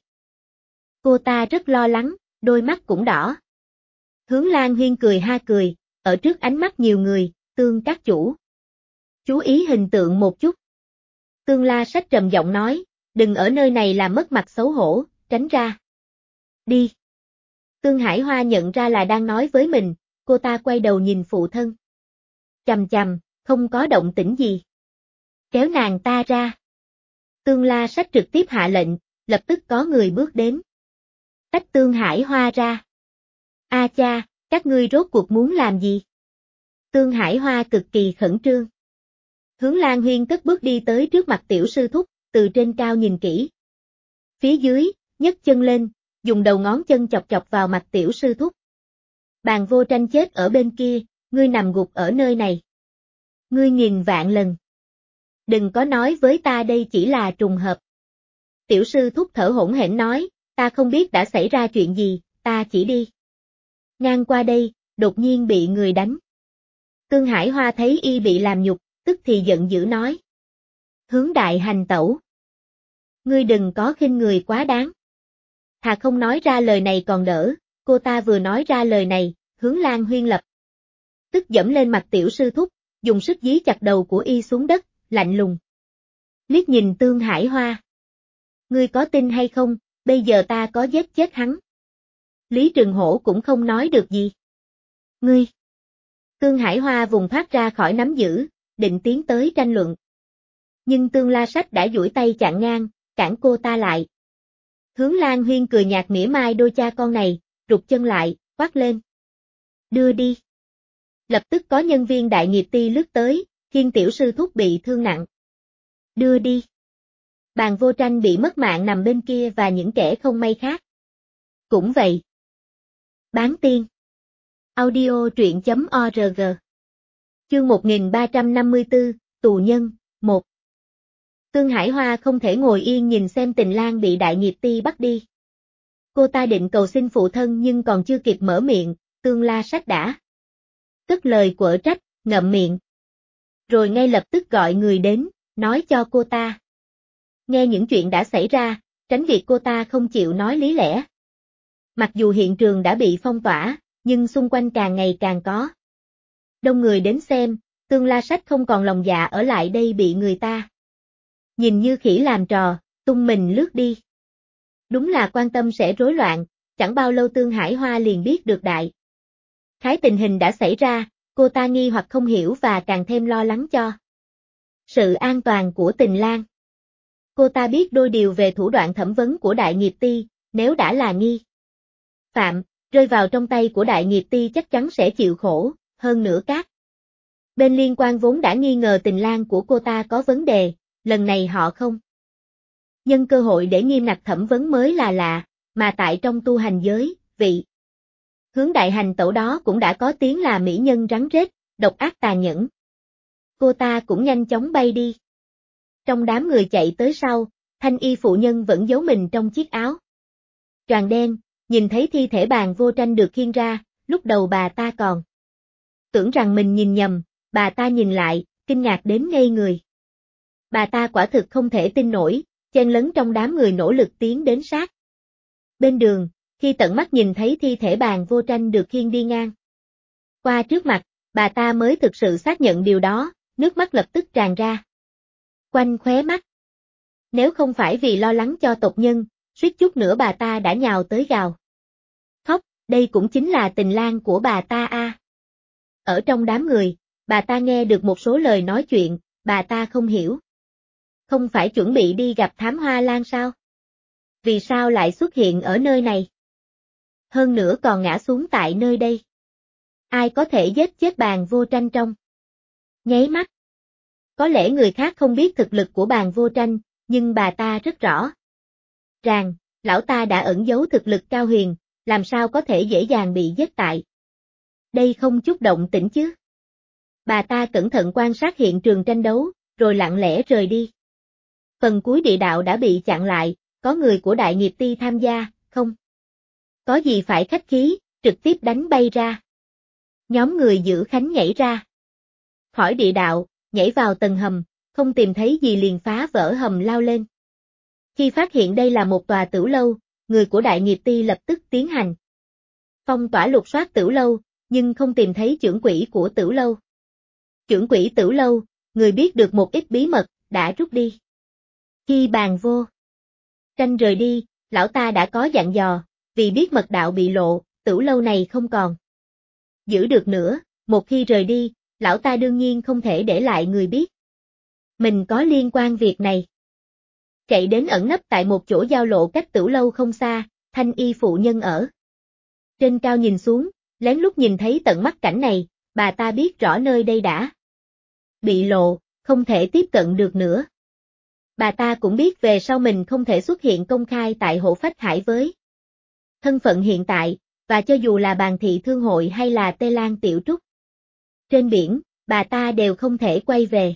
Cô ta rất lo lắng, đôi mắt cũng đỏ. Hướng Lan Huyên cười ha cười, ở trước ánh mắt nhiều người, Tương các chủ. Chú ý hình tượng một chút. Tương La Sách trầm giọng nói, đừng ở nơi này làm mất mặt xấu hổ, tránh ra. Đi. Tương Hải Hoa nhận ra là đang nói với mình, cô ta quay đầu nhìn phụ thân. Chằm chằm, không có động tĩnh gì. Kéo nàng ta ra. Tương La Sách trực tiếp hạ lệnh, lập tức có người bước đến. Tách Tương Hải Hoa ra. A cha, các ngươi rốt cuộc muốn làm gì? Tương Hải Hoa cực kỳ khẩn trương. Hướng Lan Huyên cất bước đi tới trước mặt tiểu sư thúc, từ trên cao nhìn kỹ. Phía dưới, nhấc chân lên, dùng đầu ngón chân chọc chọc vào mặt tiểu sư thúc. Bàn Vô Tranh chết ở bên kia, ngươi nằm gục ở nơi này. Ngươi nghìn vạn lần. Đừng có nói với ta đây chỉ là trùng hợp. Tiểu sư thúc thở hổn hển nói, ta không biết đã xảy ra chuyện gì, ta chỉ đi ngang qua đây, đột nhiên bị người đánh. Tương Hải Hoa thấy y bị làm nhục, tức thì giận dữ nói. Hướng đại hành tẩu. Ngươi đừng có khinh người quá đáng. Thà không nói ra lời này còn đỡ, cô ta vừa nói ra lời này, Hướng Lan Huyên lập tức dẫm lên mặt tiểu sư thúc, dùng sức dí chặt đầu của y xuống đất, lạnh lùng. Liếc nhìn Tương Hải Hoa. Ngươi có tin hay không, bây giờ ta có giết chết hắn. Lý Trừng Hổ cũng không nói được gì. Ngươi. Tương Hải Hoa vùng thoát ra khỏi nắm giữ, định tiến tới tranh luận. Nhưng Tương La Sách đã duỗi tay chặn ngang, cản cô ta lại. Hướng Lan Huyên cười nhạt mỉa mai đôi cha con này, rụt chân lại, quát lên. Đưa đi. Lập tức có nhân viên đại nghiệp ty lướt tới, khiêng tiểu sư thúc bị thương nặng. Đưa đi. Bàn Vô Tranh bị mất mạng nằm bên kia và những kẻ không may khác. Cũng vậy. Bán tiên. Audio truyện.org. Chương 1354, Tù Nhân, 1. Tương Hải Hoa không thể ngồi yên nhìn xem Tình Lang bị đại nghiệp ty bắt đi. Cô ta định cầu xin phụ thân nhưng còn chưa kịp mở miệng, Tương La Sách đã cất lời quở trách, ngậm miệng. Rồi ngay lập tức gọi người đến, nói cho cô ta. Nghe những chuyện đã xảy ra, tránh việc cô ta không chịu nói lý lẽ. Mặc dù hiện trường đã bị phong tỏa, nhưng xung quanh càng ngày càng có đông người đến xem, Tương La Sách không còn lòng dạ ở lại đây bị người ta nhìn như khỉ làm trò, tung mình lướt đi. Đúng là quan tâm sẽ rối loạn, chẳng bao lâu Tương Hải Hoa liền biết được đại khái tình hình đã xảy ra, cô ta nghi hoặc không hiểu và càng thêm lo lắng cho sự an toàn của Tình Lang. Cô ta biết đôi điều về thủ đoạn thẩm vấn của đại nghiệp ty, nếu đã là nghi phạm, rơi vào trong tay của đại nghiệp ty chắc chắn sẽ chịu khổ, hơn nữa các bên liên quan vốn đã nghi ngờ Tình Lang của cô ta có vấn đề, lần này họ không nhân cơ hội để nghiêm ngặt thẩm vấn mới là lạ, mà tại trong tu hành giới, vị Hướng đại hành tẩu đó cũng đã có tiếng là mỹ nhân rắn rết, độc ác tàn nhẫn. Cô ta cũng nhanh chóng bay đi. Trong đám người chạy tới sau, thanh y phụ nhân vẫn giấu mình trong chiếc áo choàng đen, nhìn thấy thi thể Bàn Vô Tranh được khiêng ra, lúc đầu bà ta còn tưởng rằng mình nhìn nhầm, bà ta nhìn lại, kinh ngạc đến ngây người. Bà ta quả thực không thể tin nổi, chen lấn trong đám người nỗ lực tiến đến sát bên đường, khi tận mắt nhìn thấy thi thể Bàn Vô Tranh được khiêng đi ngang qua trước mặt, bà ta mới thực sự xác nhận điều đó, nước mắt lập tức tràn ra quanh khóe mắt. Nếu không phải vì lo lắng cho tộc nhân, suýt chút nữa bà ta đã nhào tới gào khóc, đây cũng chính là Tình Lang của bà ta a. Ở trong đám người, bà ta nghe được một số lời nói chuyện, bà ta không hiểu. Không phải chuẩn bị đi gặp Thám Hoa Lan sao? Vì sao lại xuất hiện ở nơi này? Hơn nữa còn ngã xuống tại nơi đây. Ai có thể giết chết Bàn Vô Tranh trong nháy mắt? Có lẽ người khác không biết thực lực của Bàn Vô Tranh, nhưng bà ta rất rõ ràng, lão ta đã ẩn giấu thực lực cao huyền, làm sao có thể dễ dàng bị giết tại đây không chút động tĩnh chứ. Bà ta cẩn thận quan sát hiện trường tranh đấu, rồi lặng lẽ rời đi. Phần cuối địa đạo đã bị chặn lại, có người của đại nghiệp ty tham gia, không có gì phải khách khí, trực tiếp đánh bay ra. Nhóm người giữ khánh nhảy ra khỏi địa đạo, nhảy vào tầng hầm, không tìm thấy gì liền phá vỡ hầm lao lên. Khi phát hiện đây là một tòa tửu lâu, người của đại nghiệp ty lập tức tiến hành phong tỏa lục soát tửu lâu, nhưng không tìm thấy trưởng quỹ của tửu lâu. Trưởng quỹ tửu lâu, người biết được một ít bí mật, đã rút đi. Khi Bàn Vô Tranh rời đi, lão ta đã có dặn dò, vì biết mật đạo bị lộ, tửu lâu này không còn giữ được nữa, một khi rời đi, lão ta đương nhiên không thể để lại người biết mình có liên quan việc này. Chạy đến ẩn nấp tại một chỗ giao lộ cách tửu lâu không xa, thanh y phụ nhân ở trên cao nhìn xuống, lén lút nhìn thấy tận mắt cảnh này, bà ta biết rõ nơi đây đã bị lộ, không thể tiếp cận được nữa. Bà ta cũng biết về sau mình không thể xuất hiện công khai tại Hộ Phách Hải với thân phận hiện tại, và cho dù là Bàn Thị Thương Hội hay là Tê Lan Tiểu Trúc trên biển, bà ta đều không thể quay về.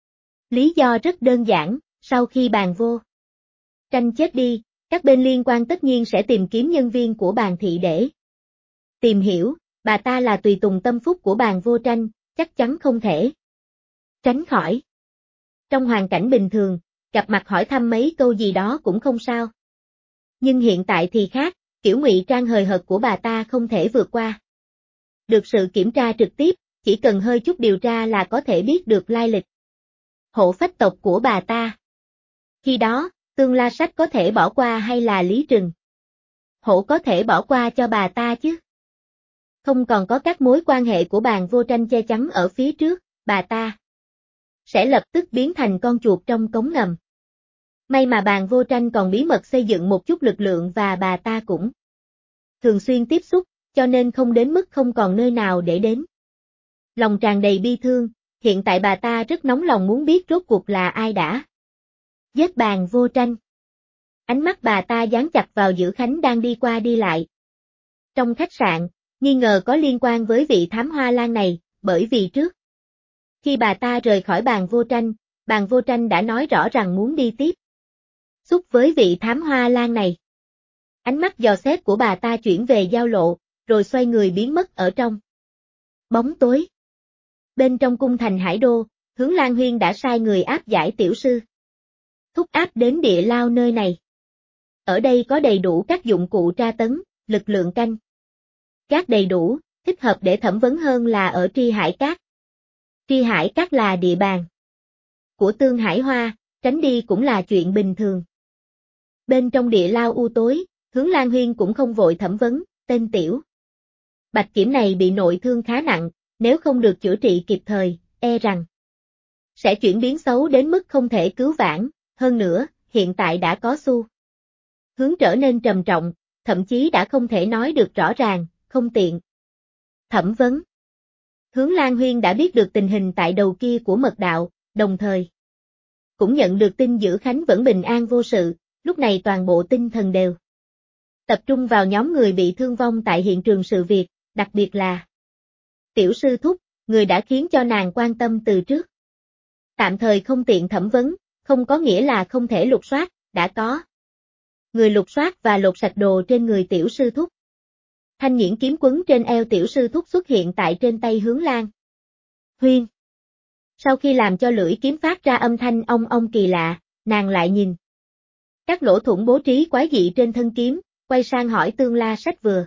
Lý do rất đơn giản, sau khi Bàn Vô Tranh chết đi, các bên liên quan tất nhiên sẽ tìm kiếm nhân viên của Bàn Thị để tìm hiểu, bà ta là tùy tùng tâm phúc của Bàn Vô Tranh, chắc chắn không thể tránh khỏi. Trong hoàn cảnh bình thường, gặp mặt hỏi thăm mấy câu gì đó cũng không sao. Nhưng hiện tại thì khác, kiểu ngụy trang hời hợt của bà ta không thể vượt qua được sự kiểm tra trực tiếp, chỉ cần hơi chút điều tra là có thể biết được lai lịch hộ phách tộc của bà ta. Khi đó, Tương La Sách có thể bỏ qua hay là Lý Trừng? Hổ có thể bỏ qua cho bà ta chứ? Không còn có các mối quan hệ của Bàn Vô Tranh che chắn ở phía trước, bà ta sẽ lập tức biến thành con chuột trong cống ngầm. May mà Bàn Vô Tranh còn bí mật xây dựng một chút lực lượng và bà ta cũng thường xuyên tiếp xúc, cho nên không đến mức không còn nơi nào để đến. Lòng tràn đầy bi thương, hiện tại bà ta rất nóng lòng muốn biết rốt cuộc là ai đã giết Bàn Vô Tranh. Ánh mắt bà ta dán chặt vào Dữ Khánh đang đi qua đi lại trong khách sạn, nghi ngờ có liên quan với vị thám hoa lan này, bởi vì trước khi bà ta rời khỏi Bàn Vô Tranh đã nói rõ rằng muốn đi tiếp xúc với vị thám hoa lan này. Ánh mắt dò xét của bà ta chuyển về giao lộ, rồi xoay người biến mất ở trong bóng tối. Bên trong cung thành Hải Đô, Hướng Lan Huyên đã sai người áp giải tiểu sư thúc áp đến địa lao nơi này. Ở đây có đầy đủ các dụng cụ tra tấn, lực lượng canh gác đầy đủ, thích hợp để thẩm vấn hơn là ở Tri Hải Các. Tri Hải Các là địa bàn của Tương Hải Hoa, tránh đi cũng là chuyện bình thường. Bên trong địa lao u tối, Hướng Lan Huyên cũng không vội thẩm vấn, tên tiểu Bạch Kiểm này bị nội thương khá nặng, nếu không được chữa trị kịp thời, e rằng sẽ chuyển biến xấu đến mức không thể cứu vãn, hơn nữa, hiện tại đã có xu hướng trở nên trầm trọng, thậm chí đã không thể nói được rõ ràng, không tiện thẩm vấn. Hướng Lan Huyên đã biết được tình hình tại đầu kia của mật đạo, đồng thời cũng nhận được tin Dữ Khánh vẫn bình an vô sự, lúc này toàn bộ tinh thần đều tập trung vào nhóm người bị thương vong tại hiện trường sự việc, đặc biệt là tiểu sư thúc, người đã khiến cho nàng quan tâm từ trước. Tạm thời không tiện thẩm vấn, không có nghĩa là không thể lục soát, đã có người lục soát và lột sạch đồ trên người tiểu sư thúc. Thanh nhuyễn kiếm quấn trên eo tiểu sư thúc xuất hiện tại trên tay Hướng Lan Huyên. Sau khi làm cho lưỡi kiếm phát ra âm thanh ong ong kỳ lạ, nàng lại nhìn các lỗ thủng bố trí quái dị trên thân kiếm, quay sang hỏi Tương La Sách vừa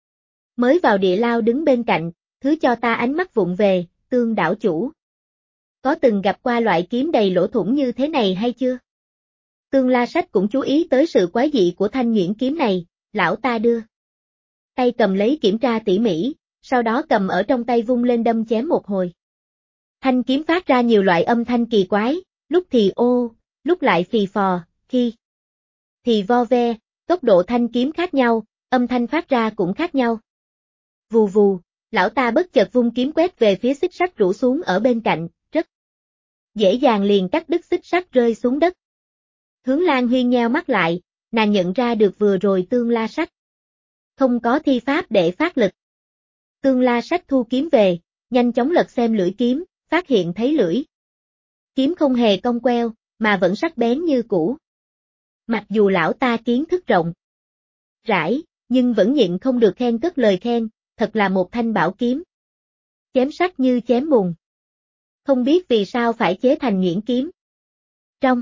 mới vào địa lao đứng bên cạnh, thứ cho ta ánh mắt vụng về, Tương đảo chủ. Có từng gặp qua loại kiếm đầy lỗ thủng như thế này hay chưa? Tương La Sách cũng chú ý tới sự quái dị của thanh nhuyễn kiếm này, lão ta đưa tay cầm lấy kiểm tra tỉ mỉ, sau đó cầm ở trong tay vung lên đâm chém một hồi. Thanh kiếm phát ra nhiều loại âm thanh kỳ quái, lúc thì ô, lúc lại phì phò, khi thì vo ve, tốc độ thanh kiếm khác nhau, âm thanh phát ra cũng khác nhau. Vù vù, lão ta bất chợt vung kiếm quét về phía xích sắt rủ xuống ở bên cạnh, rất dễ dàng liền cắt đứt xích sắt rơi xuống đất. Hướng Lan Huyên nheo mắt lại, nàng nhận ra được vừa rồi Tương La Sách không có thi pháp để phát lực. Tương La Sách thu kiếm về, nhanh chóng lật xem lưỡi kiếm, phát hiện thấy lưỡi kiếm không hề cong queo, mà vẫn sắc bén như cũ. Mặc dù lão ta kiến thức rộng rãi, nhưng vẫn nhịn không được khen cất lời khen, thật là một thanh bảo kiếm. Chém sắc như chém bùn. Không biết vì sao phải chế thành nhuyễn kiếm. Trong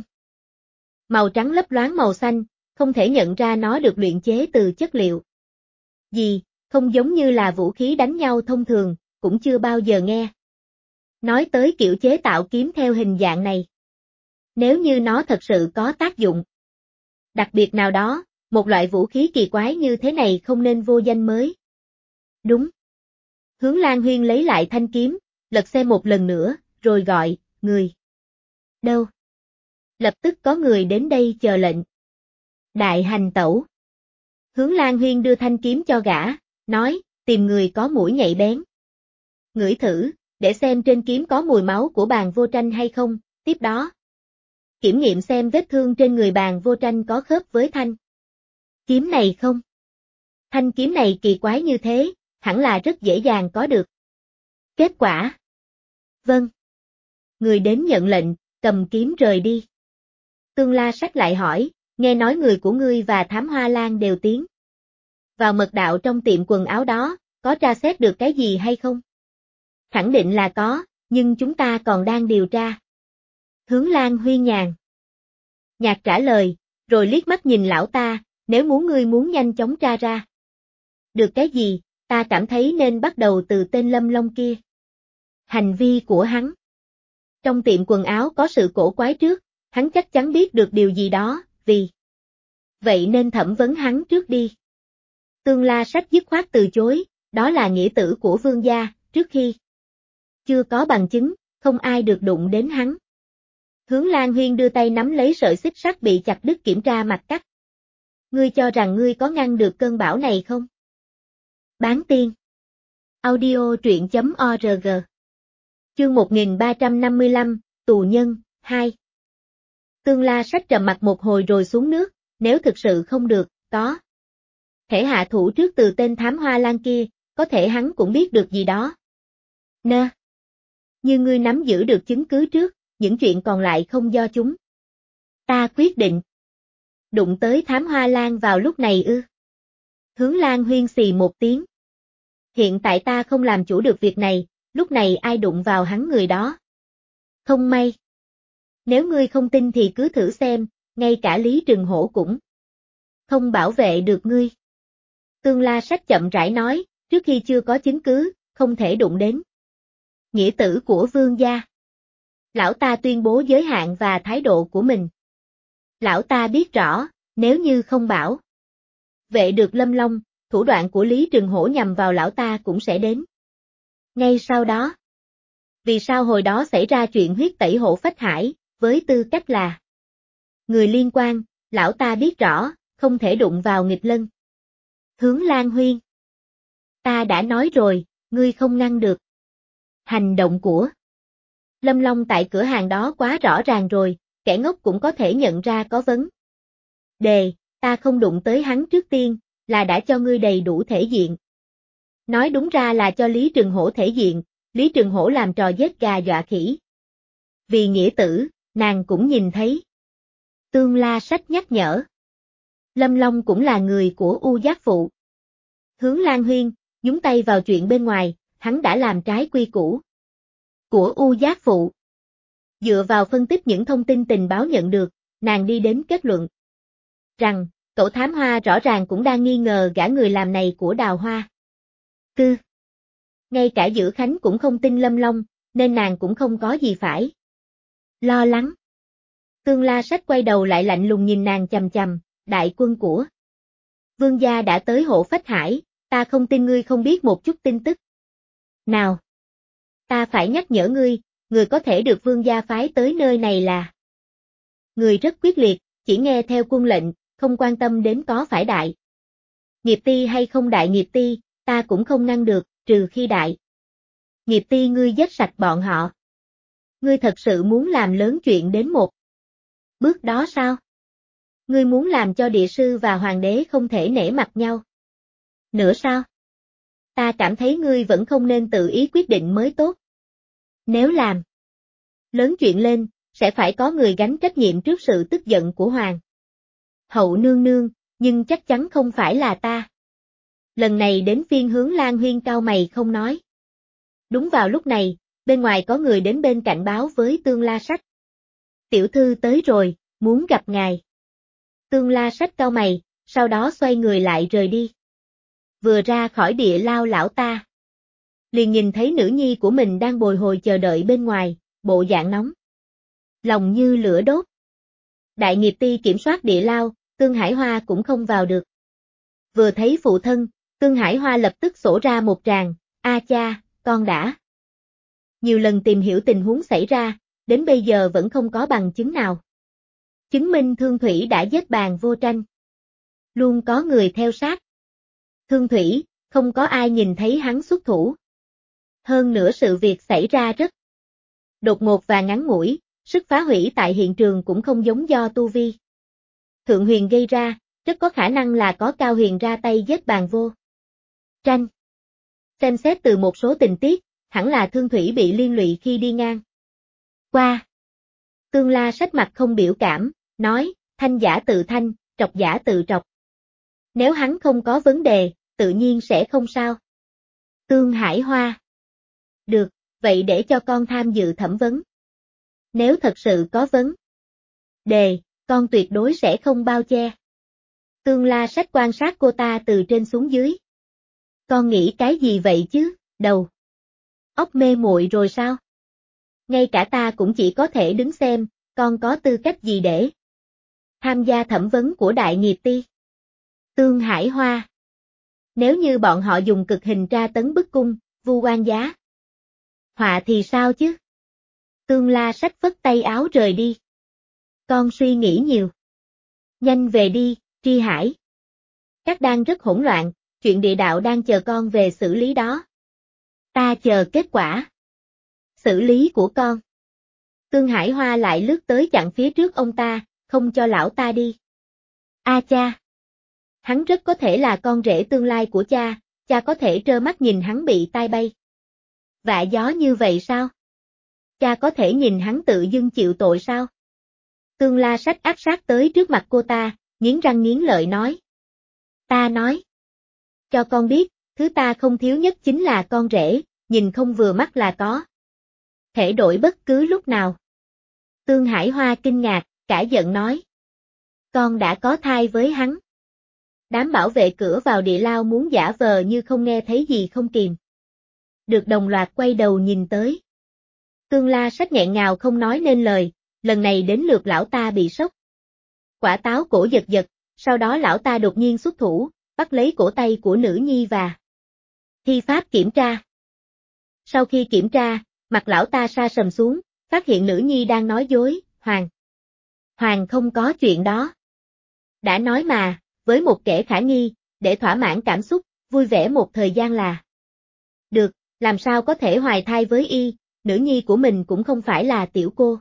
màu trắng lấp loáng màu xanh, không thể nhận ra nó được luyện chế từ chất liệu gì, không giống như là vũ khí đánh nhau thông thường, cũng chưa bao giờ nghe nói tới kiểu chế tạo kiếm theo hình dạng này. Nếu như nó thật sự có tác dụng đặc biệt nào đó, một loại vũ khí kỳ quái như thế này không nên vô danh mới đúng. Hướng Lan Huyên lấy lại thanh kiếm, lật xem một lần nữa, rồi gọi, người đâu? Lập tức có người đến đây chờ lệnh. Đại hành tẩu. Hướng Lan Huyên đưa thanh kiếm cho gã, nói, tìm người có mũi nhạy bén. Ngửi thử, để xem trên kiếm có mùi máu của Bàn Vô Tranh hay không, tiếp đó kiểm nghiệm xem vết thương trên người Bàn Vô Tranh có khớp với thanh kiếm này không. Thanh kiếm này kỳ quái như thế, hẳn là rất dễ dàng có được kết quả. Vâng. Người đến nhận lệnh, cầm kiếm rời đi. Tương La Sách lại hỏi, nghe nói người của ngươi và Thám Hoa Lan đều tiến vào mật đạo trong tiệm quần áo đó, có tra xét được cái gì hay không? Khẳng định là có, nhưng chúng ta còn đang điều tra. Hướng Lan Huyên nhàn nhạt trả lời, rồi liếc mắt nhìn lão ta, nếu ngươi muốn nhanh chóng tra ra được cái gì, ta cảm thấy nên bắt đầu từ tên Lâm Long kia. Hành vi của hắn. Trong tiệm quần áo có sự cổ quái trước, hắn chắc chắn biết được điều gì đó, vì vậy nên thẩm vấn hắn trước đi. Tương La Sách dứt khoát từ chối, đó là nghĩa tử của Vương gia, trước khi chưa có bằng chứng, không ai được đụng đến hắn. Hướng Lan Huyên đưa tay nắm lấy sợi xích sắt bị chặt đứt kiểm tra mặt cắt. Ngươi cho rằng ngươi có ngăn được cơn bão này không? Bán tiên. Audio truyện.org. Chương 1355, Tù nhân, 2. Tương La Sách trầm mặt một hồi rồi xuống nước, nếu thực sự không được, có thể hạ thủ trước từ tên thám hoa lan kia, có thể hắn cũng biết được gì đó. Nơ. Như ngươi nắm giữ được chứng cứ trước, những chuyện còn lại không do chúng. Ta quyết định. Đụng tới thám hoa lan vào lúc này ư? Hướng Lan Huyên xì một tiếng. Hiện tại ta không làm chủ được việc này, lúc này ai đụng vào hắn người đó. Không may. Nếu ngươi không tin thì cứ thử xem, ngay cả Lý Trừng Hổ cũng không bảo vệ được ngươi. Tương La Sách chậm rãi nói, trước khi chưa có chứng cứ, không thể đụng đến nghĩa tử của Vương gia. Lão ta tuyên bố giới hạn và thái độ của mình. Lão ta biết rõ, nếu như không bảo vệ được Lâm Long, thủ đoạn của Lý Trừng Hổ nhằm vào lão ta cũng sẽ đến. Ngay sau đó. Vì sao hồi đó xảy ra chuyện huyết tẩy Hộ Phách Hải, với tư cách là người liên quan, lão ta biết rõ, không thể đụng vào nghịch lân. Hướng Lan Huyên. Ta đã nói rồi, ngươi không ngăn được. Hành động của Lâm Long tại cửa hàng đó quá rõ ràng rồi, kẻ ngốc cũng có thể nhận ra có vấn đề, ta không đụng tới hắn trước tiên, là đã cho ngươi đầy đủ thể diện. Nói đúng ra là cho Lý Trừng Hổ thể diện, Lý Trừng Hổ làm trò giết gà dọa khỉ. Vì nghĩa tử, nàng cũng nhìn thấy. Tương La Sách nhắc nhở. Lâm Long cũng là người của U Giác Phụ. Hướng Lan Huyên, nhúng tay vào chuyện bên ngoài, hắn đã làm trái quy củ của U Giác Phụ. Dựa vào phân tích những thông tin tình báo nhận được, nàng đi đến kết luận rằng, cậu thám hoa rõ ràng cũng đang nghi ngờ gã người làm này của Đào Hoa. Ngay cả Dữ Khánh cũng không tin Lâm Long, nên nàng cũng không có gì phải lo lắng. Tương La Sách quay đầu lại lạnh lùng nhìn nàng chằm chằm, đại quân của Vương gia đã tới Hộ Phách Hải, ta không tin ngươi không biết một chút tin tức. Nào! Ta phải nhắc nhở ngươi, người có thể được Vương gia phái tới nơi này là người rất quyết liệt, chỉ nghe theo quân lệnh, không quan tâm đến có phải đại nghiệp ti hay không đại nghiệp ti, ta cũng không ngăn được, trừ khi đại nghiệp ti ngươi giết sạch bọn họ. Ngươi thật sự muốn làm lớn chuyện đến một bước đó sao? Ngươi muốn làm cho địa sư và hoàng đế không thể nể mặt nhau nữa sao? Ta cảm thấy ngươi vẫn không nên tự ý quyết định mới tốt. Nếu làm lớn chuyện lên, sẽ phải có người gánh trách nhiệm trước sự tức giận của hoàng hậu nương nương, nhưng chắc chắn không phải là ta. Lần này đến phiên Hướng Lan Huyên cau mày không nói. Đúng vào lúc này, bên ngoài có người đến bên cạnh báo với Tương La Sách. Tiểu thư tới rồi, muốn gặp ngài. Tương La Sách cau mày, sau đó xoay người lại rời đi. Vừa ra khỏi địa lao lão ta, liền nhìn thấy nữ nhi của mình đang bồi hồi chờ đợi bên ngoài, bộ dạng nóng lòng như lửa đốt. Đại nghiệp ti kiểm soát địa lao, Tương Hải Hoa cũng không vào được. Vừa thấy phụ thân, Tương Hải Hoa lập tức xổ ra một tràng, a cha, con đã nhiều lần tìm hiểu tình huống xảy ra, đến bây giờ vẫn không có bằng chứng nào chứng minh Thương Thủy đã giết Bàn Vô Tranh. Luôn có người theo sát Thương Thủy, không có ai nhìn thấy hắn xuất thủ. Hơn nữa sự việc xảy ra rất đột ngột và ngắn ngủi, sức phá hủy tại hiện trường cũng không giống do tu vi Thượng Huyền gây ra, rất có khả năng là có Cao Huyền ra tay giết Bàn Vô Tranh. Xem xét từ một số tình tiết, hẳn là Thương Thủy bị liên lụy khi đi ngang qua. Tương La Sách mặt không biểu cảm, nói, thanh giả tự thanh, trọc giả tự trọc. Nếu hắn không có vấn đề, tự nhiên sẽ không sao. Tương Hải Hoa. Được, vậy để cho con tham dự thẩm vấn. Nếu thật sự có vấn đề, con tuyệt đối sẽ không bao che. Tương La Sách quan sát cô ta từ trên xuống dưới. Con nghĩ cái gì vậy chứ, đầu óc mê muội rồi sao? Ngay cả ta cũng chỉ có thể đứng xem, con có tư cách gì để tham gia thẩm vấn của Đại Nghiệp Ti? Tương Hải Hoa. Nếu như bọn họ dùng cực hình tra tấn bức cung, vu oan giá họa thì sao chứ? Tương La Sách phất tay áo rời đi. Con suy nghĩ nhiều. Nhanh về đi, Tri Hải. Các đang rất hỗn loạn, chuyện địa đạo đang chờ con về xử lý đó. Ta chờ kết quả xử lý của con. Tương Hải Hoa lại lướt tới chặn phía trước ông ta, không cho lão ta đi. A cha! Hắn rất có thể là con rể tương lai của cha có thể trơ mắt nhìn hắn bị tai bay vạ gió như vậy sao? Cha có thể nhìn hắn tự dưng chịu tội sao? Tương La Sách áp sát tới trước mặt cô ta, nghiến răng nghiến lợi nói. Ta nói. Cho con biết, thứ ta không thiếu nhất chính là con rể, nhìn không vừa mắt là có thể đổi bất cứ lúc nào. Tương Hải Hoa kinh ngạc, cả giận nói. Con đã có thai với hắn. Đám bảo vệ cửa vào địa lao muốn giả vờ như không nghe thấy gì không kìm được đồng loạt quay đầu nhìn tới. Tương La Sách nghẹn ngào không nói nên lời, lần này đến lượt lão ta bị sốc. Quả táo cổ giật giật, sau đó lão ta đột nhiên xuất thủ, bắt lấy cổ tay của nữ nhi và thi pháp kiểm tra. Sau khi kiểm tra, mặt lão ta sa sầm xuống, phát hiện nữ nhi đang nói dối, Hoàng không có chuyện đó. Đã nói mà, với một kẻ khả nghi, để thỏa mãn cảm xúc, vui vẻ một thời gian là được, làm sao có thể hoài thai với y, nữ nhi của mình cũng không phải là tiểu cô.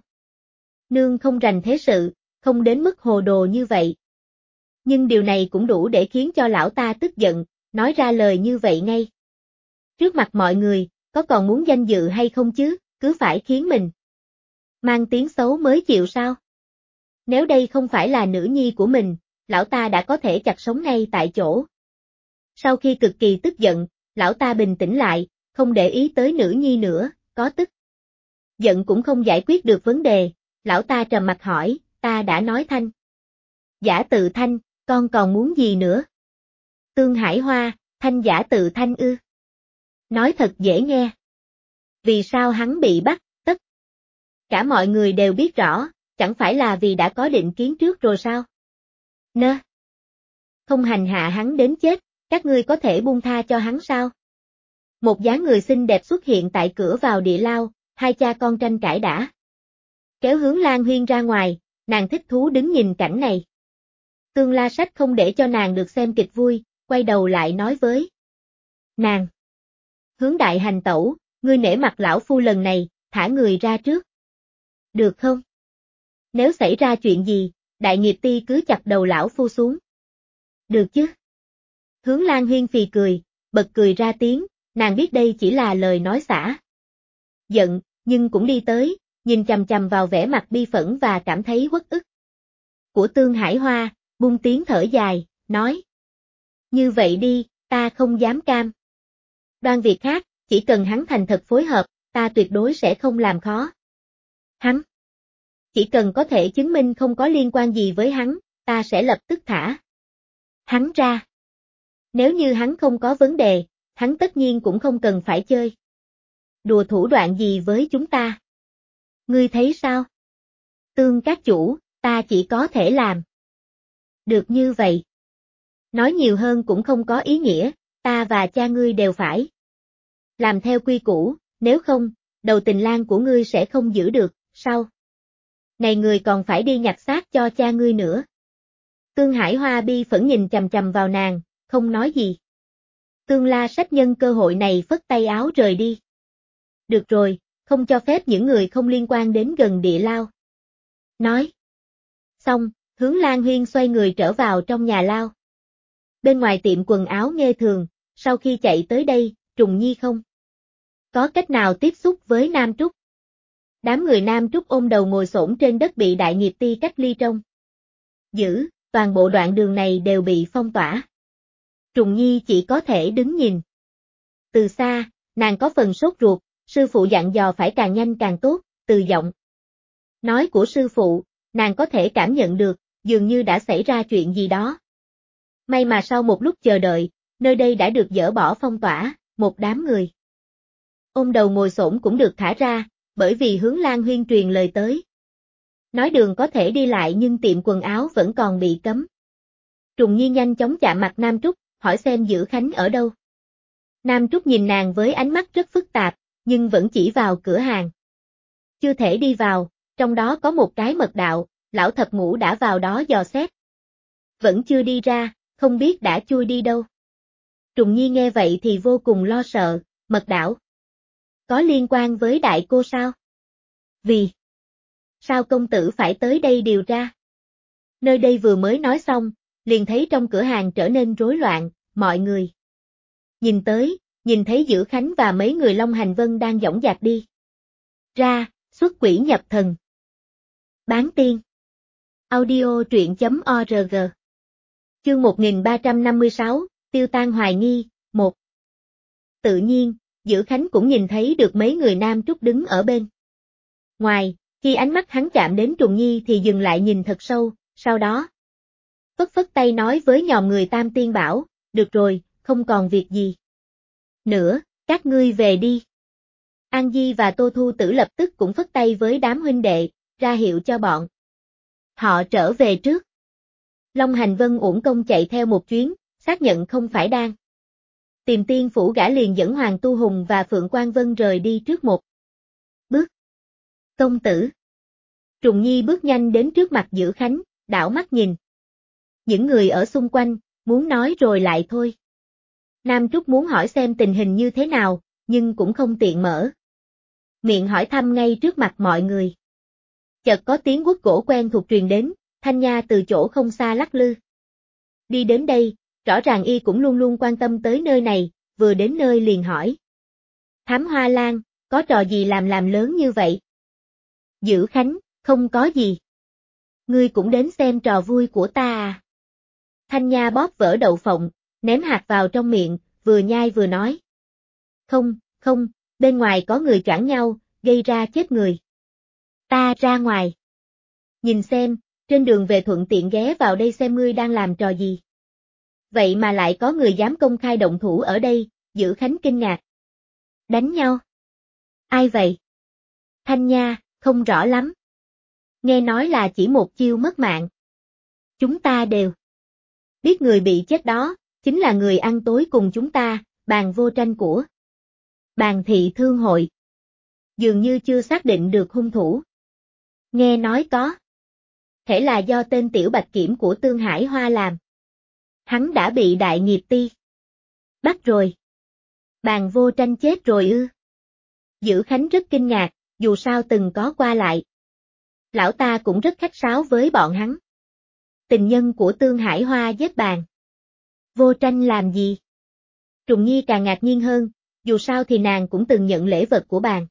Nương không rành thế sự, không đến mức hồ đồ như vậy. Nhưng điều này cũng đủ để khiến cho lão ta tức giận, nói ra lời như vậy ngay. Trước mặt mọi người, có còn muốn danh dự hay không chứ, cứ phải khiến mình mang tiếng xấu mới chịu sao? Nếu đây không phải là nữ nhi của mình, lão ta đã có thể chặt sống ngay tại chỗ. Sau khi cực kỳ tức giận, lão ta bình tĩnh lại, không để ý tới nữ nhi nữa, có tức giận cũng không giải quyết được vấn đề, lão ta trầm mặt hỏi, ta đã nói thanh giả tự thanh, con còn muốn gì nữa? Tương Hải Hoa, thanh giả tự thanh ư? Nói thật dễ nghe. Vì sao hắn bị bắt, tất cả mọi người đều biết rõ, chẳng phải là vì đã có định kiến trước rồi sao? Nơ. Không hành hạ hắn đến chết, các ngươi có thể buông tha cho hắn sao? Một dáng người xinh đẹp xuất hiện tại cửa vào địa lao, hai cha con tranh cãi đã kéo Hướng Lan Huyên ra ngoài, nàng thích thú đứng nhìn cảnh này. Tương La Sách không để cho nàng được xem kịch vui, quay đầu lại nói với nàng. Hướng đại hành tẩu, ngươi nể mặt lão phu lần này, thả người ra trước. Được không? Nếu xảy ra chuyện gì, Đại Nghiệp Ti cứ chặt đầu lão phu xuống. Được chứ? Hướng Lan Huyên phì cười, bật cười ra tiếng, nàng biết đây chỉ là lời nói xả giận, nhưng cũng đi tới, nhìn chằm chằm vào vẻ mặt bi phẫn và cảm thấy uất ức của Tương Hải Hoa, buông tiếng thở dài, nói. Như vậy đi, ta không dám cam đoan việc khác, chỉ cần hắn thành thật phối hợp, ta tuyệt đối sẽ không làm khó hắn. Chỉ cần có thể chứng minh không có liên quan gì với hắn, ta sẽ lập tức thả hắn ra. Nếu như hắn không có vấn đề, hắn tất nhiên cũng không cần phải chơi đùa thủ đoạn gì với chúng ta. Ngươi thấy sao? Tương các chủ, ta chỉ có thể làm được như vậy. Nói nhiều hơn cũng không có ý nghĩa, ta và cha ngươi đều phải làm theo quy củ, nếu không, đầu tình lang của ngươi sẽ không giữ được, sao? Này người còn phải đi nhặt xác cho cha ngươi nữa. Tương Hải Hoa bi phẫn nhìn chằm chằm vào nàng, không nói gì. Tương La Sách nhân cơ hội này phất tay áo rời đi. Được rồi, không cho phép những người không liên quan đến gần địa lao. Nói. Xong, Hướng Lan Huyên xoay người trở vào trong nhà lao. Bên ngoài tiệm quần áo Nghê Thường, sau khi chạy tới đây, Trùng Nhi không có cách nào tiếp xúc với Nam Trúc. Đám người Nam Trúc ôm đầu ngồi xổm trên đất bị Đại Nghiệp Ti cách ly trong giữ, toàn bộ đoạn đường này đều bị phong tỏa. Trùng Nhi chỉ có thể đứng nhìn. Từ xa, nàng có phần sốt ruột, sư phụ dặn dò phải càng nhanh càng tốt, từ giọng nói của sư phụ, nàng có thể cảm nhận được, dường như đã xảy ra chuyện gì đó. May mà sau một lúc chờ đợi, nơi đây đã được dỡ bỏ phong tỏa, một đám người ôm đầu ngồi xổm cũng được thả ra, bởi vì Hướng Lan Huyên truyền lời tới. Nói đường có thể đi lại nhưng tiệm quần áo vẫn còn bị cấm. Trùng Nhi nhanh chóng chạm mặt Nam Trúc, hỏi xem Dữ Khánh ở đâu. Nam Trúc nhìn nàng với ánh mắt rất phức tạp, nhưng vẫn chỉ vào cửa hàng. Chưa thể đi vào, trong đó có một cái mật đạo, lão thập ngũ đã vào đó dò xét. Vẫn chưa đi ra, không biết đã chui đi đâu. Trùng Nhi nghe vậy thì vô cùng lo sợ, mật đạo. Có liên quan với đại cô sao? Vì sao công tử phải tới đây điều tra? Nơi đây vừa mới nói xong, liền thấy trong cửa hàng trở nên rối loạn, mọi người nhìn thấy Dữ Khánh và mấy người Long Hành Vân đang dõng dạc đi ra, xuất quỷ nhập thần. Bán tiên. Audio truyện.org. Chương 1356, tiêu tan hoài nghi, 1. Tự nhiên, Dữ Khánh cũng nhìn thấy được mấy người Nam Trúc đứng ở bên ngoài, khi ánh mắt hắn chạm đến Trùng Nhi thì dừng lại nhìn thật sâu, sau đó phất phất tay nói với nhòm người Tam Tiên bảo, được rồi, không còn việc gì nữa, các ngươi về đi. An Di và Tô Thu Tử lập tức cũng phất tay với đám huynh đệ, ra hiệu cho bọn họ trở về trước. Long Hành Vân uổng công chạy theo một chuyến, xác nhận không phải đang tìm tiên phủ, gã liền dẫn Hoàng Tu Hùng và Phượng Quang Vân rời đi trước một bước. Công tử. Trùng Nhi bước nhanh đến trước mặt Dữ Khánh, đảo mắt nhìn những người ở xung quanh, muốn nói rồi lại thôi. Nam Trúc muốn hỏi xem tình hình như thế nào, nhưng cũng không tiện mở miệng hỏi thăm ngay trước mặt mọi người. Chợt có tiếng guốc gỗ quen thuộc truyền đến, Thanh Nha từ chỗ không xa lắc lư đi đến đây, rõ ràng y cũng luôn luôn quan tâm tới nơi này, vừa đến nơi liền hỏi. Thám Hoa Lan, có trò gì làm lớn như vậy? Dữ Khánh, không có gì. Ngươi cũng đến xem trò vui của ta à? Thanh Nha bóp vỡ đậu phộng, ném hạt vào trong miệng, vừa nhai vừa nói. Không, bên ngoài có người choảng nhau, gây ra chết người. Ta ra ngoài nhìn xem, trên đường về thuận tiện ghé vào đây xem ngươi đang làm trò gì. Vậy mà lại có người dám công khai động thủ ở đây, Dữ Khánh kinh ngạc. Đánh nhau? Ai vậy? Thanh Nha, không rõ lắm. Nghe nói là chỉ một chiêu mất mạng. Chúng ta đều biết người bị chết đó, chính là người ăn tối cùng chúng ta, Bàn Vô Tranh của Bàn Thị Thương Hội. Dường như chưa xác định được hung thủ. Nghe nói có thể là do tên Tiểu Bạch Kiểm của Tương Hải Hoa làm. Hắn đã bị Đại Nghiệp Ti bắt rồi. Bàn Vô Tranh chết rồi ư? Dữ Khánh rất kinh ngạc, dù sao từng có qua lại. Lão ta cũng rất khách sáo với bọn hắn. Tình nhân của Tương Hải Hoa giết Bàn Vô Tranh làm gì? Trùng Nhi càng ngạc nhiên hơn, dù sao thì nàng cũng từng nhận lễ vật của Bàn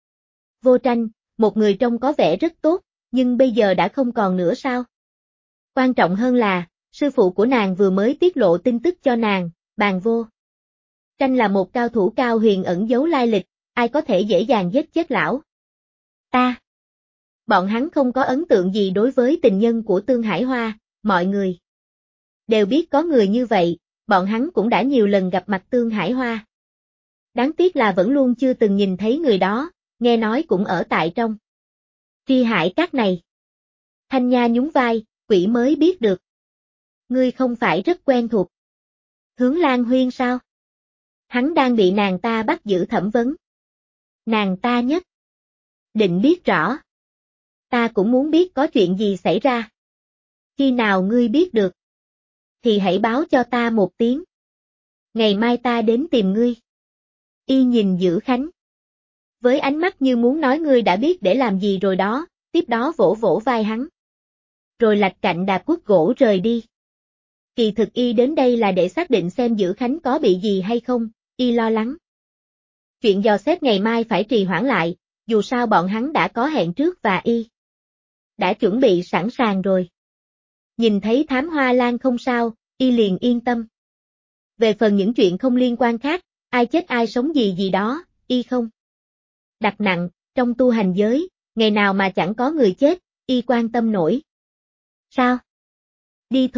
Vô Tranh, một người trông có vẻ rất tốt, nhưng bây giờ đã không còn nữa sao? Quan trọng hơn là, sư phụ của nàng vừa mới tiết lộ tin tức cho nàng, Bàn Vô Tranh là một cao thủ cao huyền ẩn giấu lai lịch, ai có thể dễ dàng giết chết lão ta. Bọn hắn không có ấn tượng gì đối với tình nhân của Tương Hải Hoa, mọi người đều biết có người như vậy, bọn hắn cũng đã nhiều lần gặp mặt Tương Hải Hoa. Đáng tiếc là vẫn luôn chưa từng nhìn thấy người đó, nghe nói cũng ở tại trong Tri Hải Các này. Thanh Nha nhún vai, quỷ mới biết được. Ngươi không phải rất quen thuộc Hướng Lan Huyên sao? Hắn đang bị nàng ta bắt giữ thẩm vấn. Nàng ta nhất định biết rõ. Ta cũng muốn biết có chuyện gì xảy ra. Khi nào ngươi biết được, thì hãy báo cho ta một tiếng. Ngày mai ta đến tìm ngươi. Y nhìn Dữ Khánh với ánh mắt như muốn nói ngươi đã biết để làm gì rồi đó, tiếp đó vỗ vỗ vai hắn. Rồi lạch cạnh đạp guốc gỗ rời đi. Kỳ thực y đến đây là để xác định xem Dữ Khánh có bị gì hay không, y lo lắng. Chuyện dò xét ngày mai phải trì hoãn lại, dù sao bọn hắn đã có hẹn trước và y đã chuẩn bị sẵn sàng rồi. Nhìn thấy Thám Hoa Lan không sao, y liền yên tâm. Về phần những chuyện không liên quan khác, ai chết ai sống gì gì đó, y không đặt nặng, trong tu hành giới, ngày nào mà chẳng có người chết, y quan tâm nổi. Sao? Đi thôi,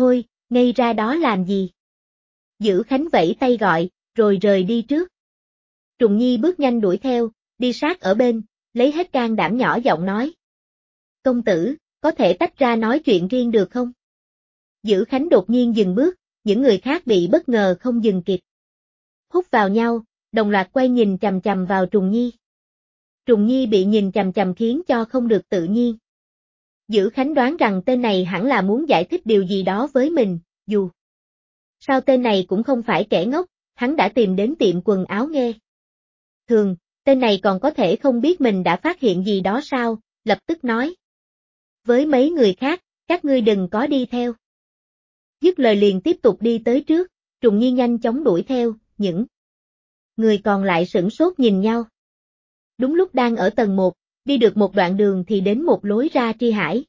ngây ra đó làm gì? Dữ Khánh vẫy tay gọi, rồi rời đi trước. Trùng Nhi bước nhanh đuổi theo, đi sát ở bên, lấy hết can đảm nhỏ giọng nói. Công tử, có thể tách ra nói chuyện riêng được không? Dữ Khánh đột nhiên dừng bước, những người khác bị bất ngờ không dừng kịp. Hút vào nhau, đồng loạt quay nhìn chằm chằm vào Trùng Nhi. Trùng Nhi bị nhìn chằm chằm khiến cho không được tự nhiên. Dữ Khánh đoán rằng tên này hẳn là muốn giải thích điều gì đó với mình, dù sao tên này cũng không phải kẻ ngốc, hắn đã tìm đến tiệm quần áo nghe. Thường, tên này còn có thể không biết mình đã phát hiện gì đó sao, lập tức nói. Với mấy người khác, các ngươi đừng có đi theo. Dứt lời liền tiếp tục đi tới trước, Trùng Nhi nhanh chóng đuổi theo, những người còn lại sửng sốt nhìn nhau. Đúng lúc đang ở tầng 1, đi được một đoạn đường thì đến một lối ra tri hải.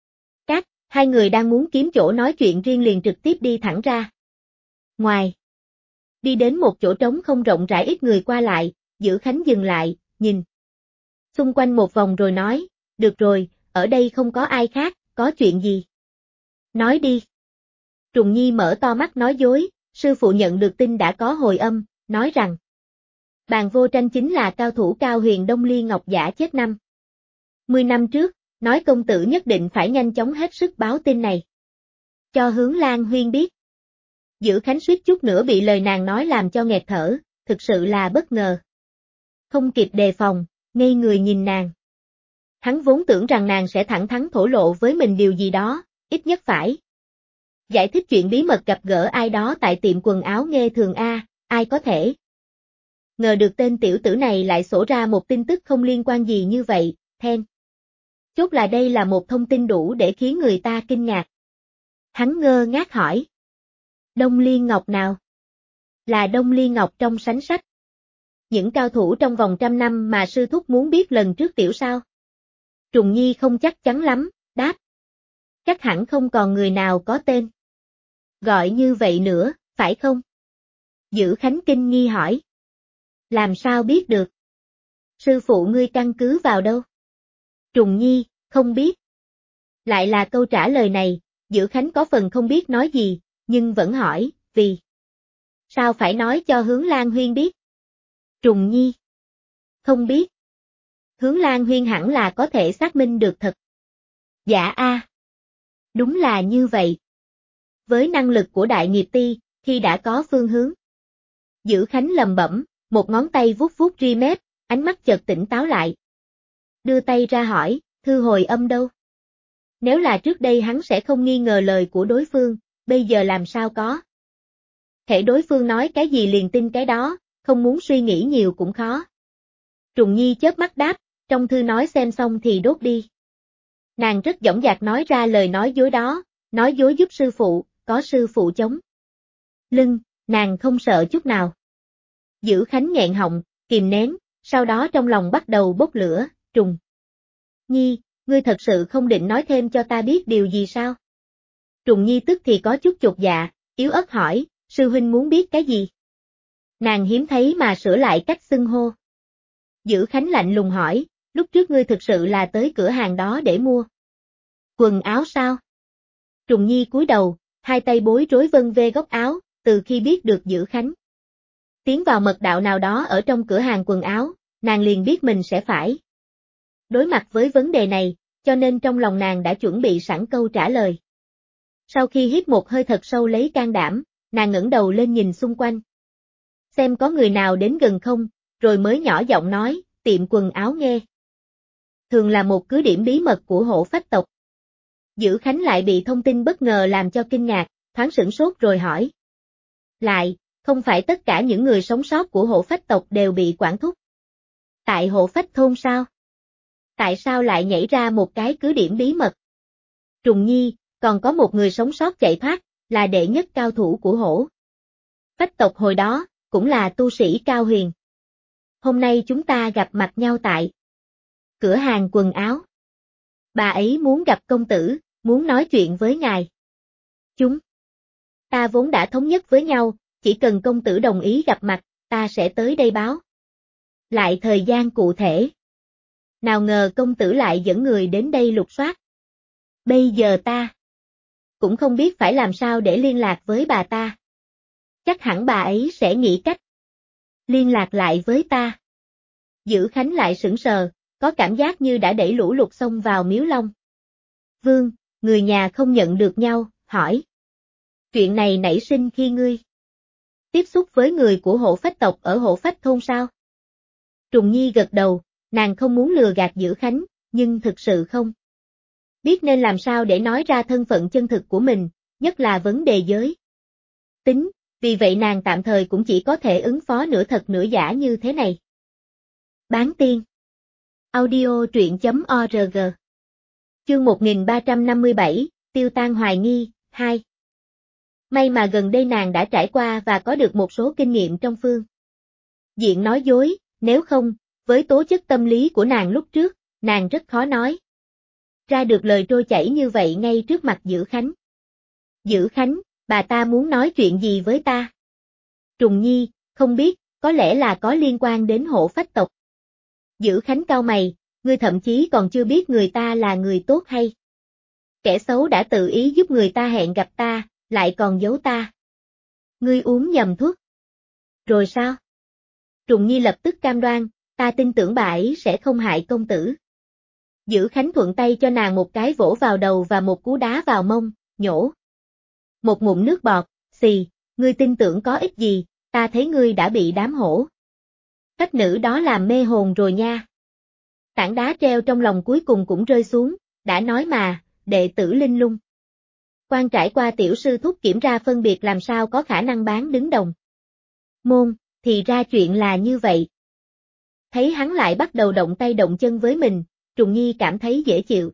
Hai người đang muốn kiếm chỗ nói chuyện riêng liền trực tiếp đi thẳng ra. Ngoài, đi đến một chỗ trống không rộng rãi ít người qua lại, Dữ Khánh dừng lại, nhìn xung quanh một vòng rồi nói, được rồi, ở đây không có ai khác, có chuyện gì? Nói đi. Trùng Nhi mở to mắt nói dối, sư phụ nhận được tin đã có hồi âm, nói rằng Bàn Vô Tranh chính là cao thủ Cao Huyền Đông Ly Ngọc Giả chết 10 năm trước, nói công tử nhất định phải nhanh chóng hết sức báo tin này. Cho Hướng Lan Huyên biết. Dữ Khánh suýt chút nữa bị lời nàng nói làm cho nghẹt thở, thực sự là bất ngờ. Không kịp đề phòng, ngây người nhìn nàng. Hắn vốn tưởng rằng nàng sẽ thẳng thắn thổ lộ với mình điều gì đó, ít nhất phải giải thích chuyện bí mật gặp gỡ ai đó tại tiệm quần áo Nghê Thường A, ai có thể ngờ được tên tiểu tử này lại xổ ra một tin tức không liên quan gì như vậy, then chốt là đây là một thông tin đủ để khiến người ta kinh ngạc. Hắn ngơ ngác hỏi. Đông Liên Ngọc nào? Là Đông Liên Ngọc trong sánh sách. Những cao thủ trong vòng 100 năm mà sư thúc muốn biết lần trước tiểu sao? Trùng Nhi không chắc chắn lắm, đáp. Chắc hẳn không còn người nào có tên gọi như vậy nữa, phải không? Dữ Khánh kinh nghi hỏi. Làm sao biết được? Sư phụ ngươi căn cứ vào đâu? Trùng Nhi, không biết. Lại là câu trả lời này, Dữ Khánh có phần không biết nói gì, nhưng vẫn hỏi, vì sao phải nói cho Hướng Lan Huyên biết? Trùng Nhi. Không biết. Hướng Lan Huyên hẳn là có thể xác minh được thật. Dạ a. Đúng là như vậy. Với năng lực của Đại Nghiệp Ti, khi đã có phương hướng. Dữ Khánh lầm bẩm, một ngón tay vuốt vuốt ri mép, ánh mắt chợt tỉnh táo lại. Đưa tay ra hỏi, thư hồi âm đâu? Nếu là trước đây hắn sẽ không nghi ngờ lời của đối phương, bây giờ làm sao có? Thể đối phương nói cái gì liền tin cái đó, không muốn suy nghĩ nhiều cũng khó. Trùng Nhi chớp mắt đáp, trong thư nói xem xong thì đốt đi. Nàng rất dõng dạc nói ra lời nói dối đó, nói dối giúp sư phụ, có sư phụ chống lưng, nàng không sợ chút nào. Dữ Khánh nghẹn họng, kìm nén, sau đó trong lòng bắt đầu bốc lửa, Trùng Nhi, ngươi thật sự không định nói thêm cho ta biết điều gì sao? Trùng Nhi tức thì có chút chột dạ, yếu ớt hỏi, sư huynh muốn biết cái gì? Nàng hiếm thấy mà sửa lại cách xưng hô. Dữ Khánh lạnh lùng hỏi, lúc trước ngươi thực sự là tới cửa hàng đó để mua quần áo sao? Trùng Nhi cúi đầu, hai tay bối rối vân vê góc áo, từ khi biết được Dữ Khánh tiến vào mật đạo nào đó ở trong cửa hàng quần áo, nàng liền biết mình sẽ phải đối mặt với vấn đề này, cho nên trong lòng nàng đã chuẩn bị sẵn câu trả lời. Sau khi hít một hơi thật sâu lấy can đảm, nàng ngẩng đầu lên nhìn xung quanh. Xem có người nào đến gần không, rồi mới nhỏ giọng nói, tiệm quần áo Nghê Thường là một cứ điểm bí mật của Hổ Phách tộc. Dữ Khánh lại bị thông tin bất ngờ làm cho kinh ngạc, thoáng sửng sốt rồi hỏi. Lại, không phải tất cả những người sống sót của Hổ Phách tộc đều bị quản thúc tại Hổ Phách thôn sao? Tại sao lại nhảy ra một cái cứ điểm bí mật? Trùng Nhi, còn có một người sống sót chạy thoát, là đệ nhất cao thủ của Hổ Phách tộc hồi đó, cũng là tu sĩ Cao Huyền. Hôm nay chúng ta gặp mặt nhau tại cửa hàng quần áo. Bà ấy muốn gặp công tử, muốn nói chuyện với ngài. Chúng ta vốn đã thống nhất với nhau, chỉ cần công tử đồng ý gặp mặt, ta sẽ tới đây báo lại thời gian cụ thể. Nào ngờ công tử lại dẫn người đến đây lục soát. Bây giờ ta cũng không biết phải làm sao để liên lạc với bà ta. Chắc hẳn bà ấy sẽ nghĩ cách liên lạc lại với ta. Dữ Khánh lại sững sờ, có cảm giác như đã đẩy lũ lụt xông vào miếu long. Vương, người nhà không nhận được nhau, hỏi. Chuyện này nảy sinh khi ngươi tiếp xúc với người của hộ phách tộc ở hộ phách thôn sao? Trùng Nhi gật đầu, nàng không muốn lừa gạt Dữ Khánh, nhưng thực sự không biết nên làm sao để nói ra thân phận chân thực của mình, nhất là vấn đề giới tính, vì vậy nàng tạm thời cũng chỉ có thể ứng phó nửa thật nửa giả như thế này. Bán tiên. Audio truyện.org. Chương 1357, Tiêu tan hoài nghi, 2. May mà gần đây nàng đã trải qua và có được một số kinh nghiệm trong phương diện nói dối, nếu không, với tố chất tâm lý của nàng lúc trước, nàng rất khó nói ra được lời trôi chảy như vậy ngay trước mặt Dữ Khánh. Dữ Khánh, bà ta muốn nói chuyện gì với ta? Trùng Nhi, không biết, có lẽ là có liên quan đến hộ phách tộc. Dữ Khánh cau mày, ngươi thậm chí còn chưa biết người ta là người tốt hay kẻ xấu đã tự ý giúp người ta hẹn gặp ta, lại còn giấu ta. Ngươi uống nhầm thuốc. Rồi sao? Trùng Nhi lập tức cam đoan, ta tin tưởng bà ấy sẽ không hại công tử. Dữ Khánh thuận tay cho nàng một cái vỗ vào đầu và một cú đá vào mông, nhổ một ngụm nước bọt, xì, ngươi tin tưởng có ích gì, ta thấy ngươi đã bị đám hổ phách nữ đó làm mê hồn rồi nha. Tảng đá treo trong lòng cuối cùng cũng rơi xuống, đã nói mà, đệ tử linh lung. Quan trải qua tiểu sư thúc kiểm tra phân biệt làm sao có khả năng bán đứng đồng môn, thì ra chuyện là như vậy. Thấy hắn lại bắt đầu động tay động chân với mình, Trùng Nhi cảm thấy dễ chịu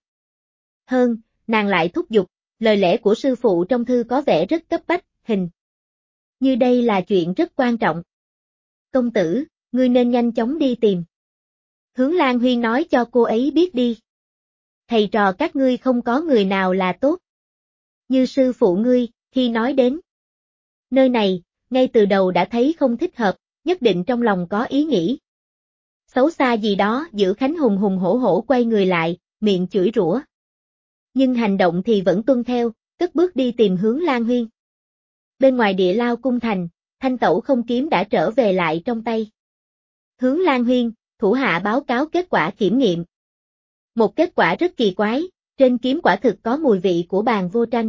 hơn, nàng lại thúc giục, lời lẽ của sư phụ trong thư có vẻ rất cấp bách, hình như đây là chuyện rất quan trọng. Công tử, ngươi nên nhanh chóng đi tìm Hướng Lan Huyên nói cho cô ấy biết đi. Thầy trò các ngươi không có người nào là tốt như sư phụ ngươi, khi nói đến nơi này, ngay từ đầu đã thấy không thích hợp, nhất định trong lòng có ý nghĩ xấu xa gì đó. Dữ Khánh hùng hùng hổ hổ quay người lại, miệng chửi rủa. Nhưng hành động thì vẫn tuân theo, cất bước đi tìm Hướng Lan Huyên. Bên ngoài Địa Lao cung thành, thanh tẩu không kiếm đã trở về lại trong tay Hướng Lan Huyên, thủ hạ báo cáo kết quả kiểm nghiệm. Một kết quả rất kỳ quái, trên kiếm quả thực có mùi vị của Bàn Vô Tranh.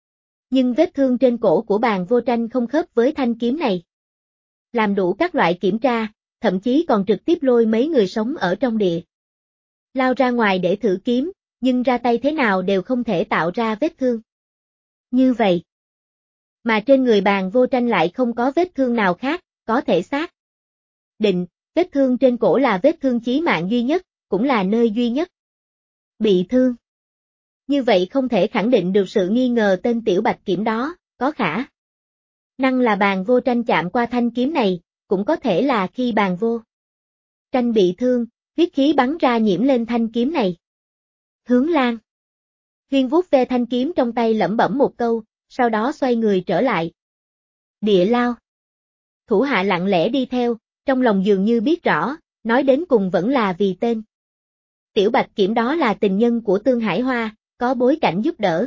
Nhưng vết thương trên cổ của Bàn Vô Tranh không khớp với thanh kiếm này. Làm đủ các loại kiểm tra, thậm chí còn trực tiếp lôi mấy người sống ở trong địa lao ra ngoài để thử kiếm, nhưng ra tay thế nào đều không thể tạo ra vết thương như vậy. Mà trên người Bàn Vô Tranh lại không có vết thương nào khác, có thể xác định, vết thương trên cổ là vết thương chí mạng duy nhất, cũng là nơi duy nhất bị thương. Như vậy không thể khẳng định được sự nghi ngờ tên Tiểu Bạch Kiểm đó, có khả năng là Bàn Vô Tranh chạm qua thanh kiếm này, cũng có thể là khi Bàn Vô Tranh bị thương, huyết khí bắn ra nhiễm lên thanh kiếm này. Hướng Lan Huyên vuốt ve thanh kiếm trong tay lẩm bẩm một câu, sau đó xoay người trở lại Địa Lao. Thủ hạ lặng lẽ đi theo, trong lòng dường như biết rõ, nói đến cùng vẫn là vì tên Tiểu Bạch Kiểm đó là tình nhân của Tương Hải Hoa, có bối cảnh giúp đỡ.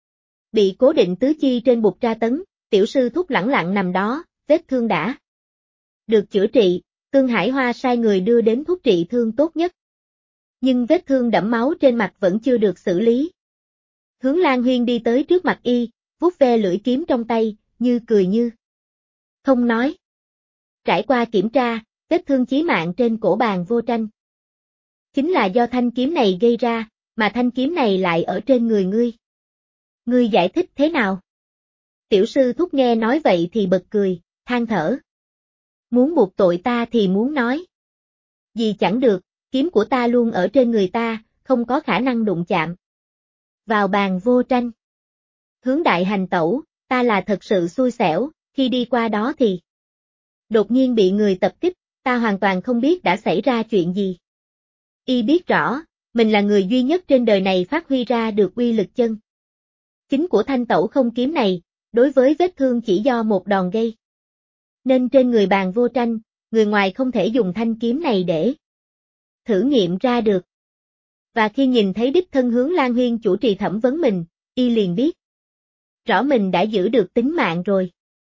Bị cố định tứ chi trên bục tra tấn, tiểu sư thúc lẳng lặng nằm đó, vết thương đã được chữa trị, Tương Hải Hoa sai người đưa đến thuốc trị thương tốt nhất. Nhưng vết thương đẫm máu trên mặt vẫn chưa được xử lý. Hướng Lan Huyên đi tới trước mặt y, vuốt ve lưỡi kiếm trong tay, như cười như không nói. Trải qua kiểm tra, vết thương chí mạng trên cổ Bàn Vô Tranh chính là do thanh kiếm này gây ra, mà thanh kiếm này lại ở trên người ngươi. Ngươi giải thích thế nào? Tiểu sư thúc nghe nói vậy thì bật cười, than thở. Muốn buộc tội ta thì muốn nói gì chẳng được, kiếm của ta luôn ở trên người ta, không có khả năng đụng chạm vào Bàn Vô Tranh. Hướng đại hành tẩu, ta là thật sự xui xẻo, khi đi qua đó thì đột nhiên bị người tập kích, ta hoàn toàn không biết đã xảy ra chuyện gì. Y biết rõ, mình là người duy nhất trên đời này phát huy ra được uy lực chân chính của thanh tẩu không kiếm này, đối với vết thương chỉ do một đòn gây. Nên trên người Bàn Vô Tranh, người ngoài không thể dùng thanh kiếm này để thử nghiệm ra được. Và khi nhìn thấy đích thân Hướng Lan Huyên chủ trì thẩm vấn mình, y liền biết rõ mình đã giữ được tính mạng rồi.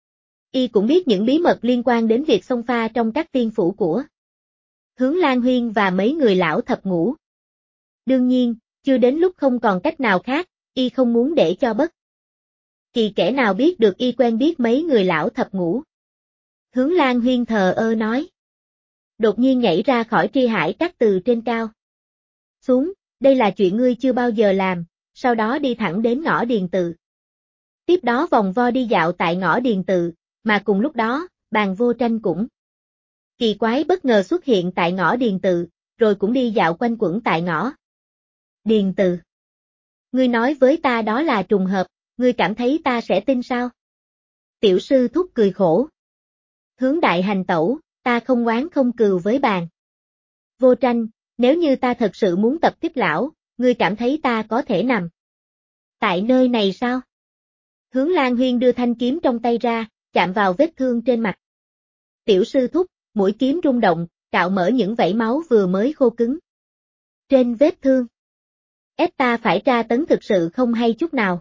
Y cũng biết những bí mật liên quan đến việc xông pha trong các tiên phủ của Hướng Lan Huyên và mấy người lão thập ngũ. Đương nhiên, chưa đến lúc không còn cách nào khác, Y không muốn để cho bất kỳ kẻ nào biết được Y quen biết mấy người lão thập ngũ. Hướng Lan Huyên thờ ơ nói. Đột nhiên nhảy ra khỏi tri hải các từ trên cao. Xuống, đây là chuyện ngươi chưa bao giờ làm, sau đó đi thẳng đến ngõ Điền Tự. Tiếp đó vòng vo đi dạo tại ngõ Điền Tự, mà cùng lúc đó, Bàn Vô Tranh cũng kỳ quái bất ngờ xuất hiện tại ngõ Điền Tự, rồi cũng đi dạo quanh quẩn tại ngõ Điền Tự. Ngươi nói với ta đó là trùng hợp, ngươi cảm thấy ta sẽ tin sao? Tiểu sư thúc cười khổ. Hướng đại hành tẩu, ta không oán không cừu với Bàn Vô Tranh, nếu như ta thật sự muốn tập kích lão, ngươi cảm thấy ta có thể nằm tại nơi này sao? Hướng Lan Huyên đưa thanh kiếm trong tay ra, chạm vào vết thương trên mặt. Tiểu sư thúc, mũi kiếm rung động, cạo mở những vảy máu vừa mới khô cứng. Trên vết thương. Ép ta phải tra tấn thực sự không hay chút nào.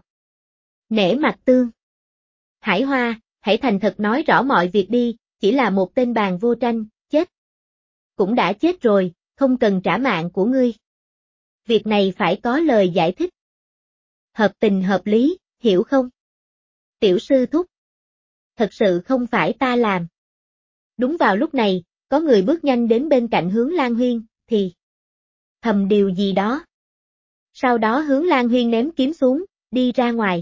Nể mặt Tương. Hải Hoa, hãy thành thật nói rõ mọi việc đi, chỉ là một tên Bàn Vô Tranh, chết. Cũng đã chết rồi, không cần trả mạng của ngươi. Việc này phải có lời giải thích. Hợp tình hợp lý, hiểu không? Tiểu sư thúc. Thật sự không phải ta làm. Đúng vào lúc này, có người bước nhanh đến bên cạnh Hướng Lan Huyên, thì thầm điều gì đó. Sau đó Hướng Lan Huyên ném kiếm xuống, đi ra ngoài.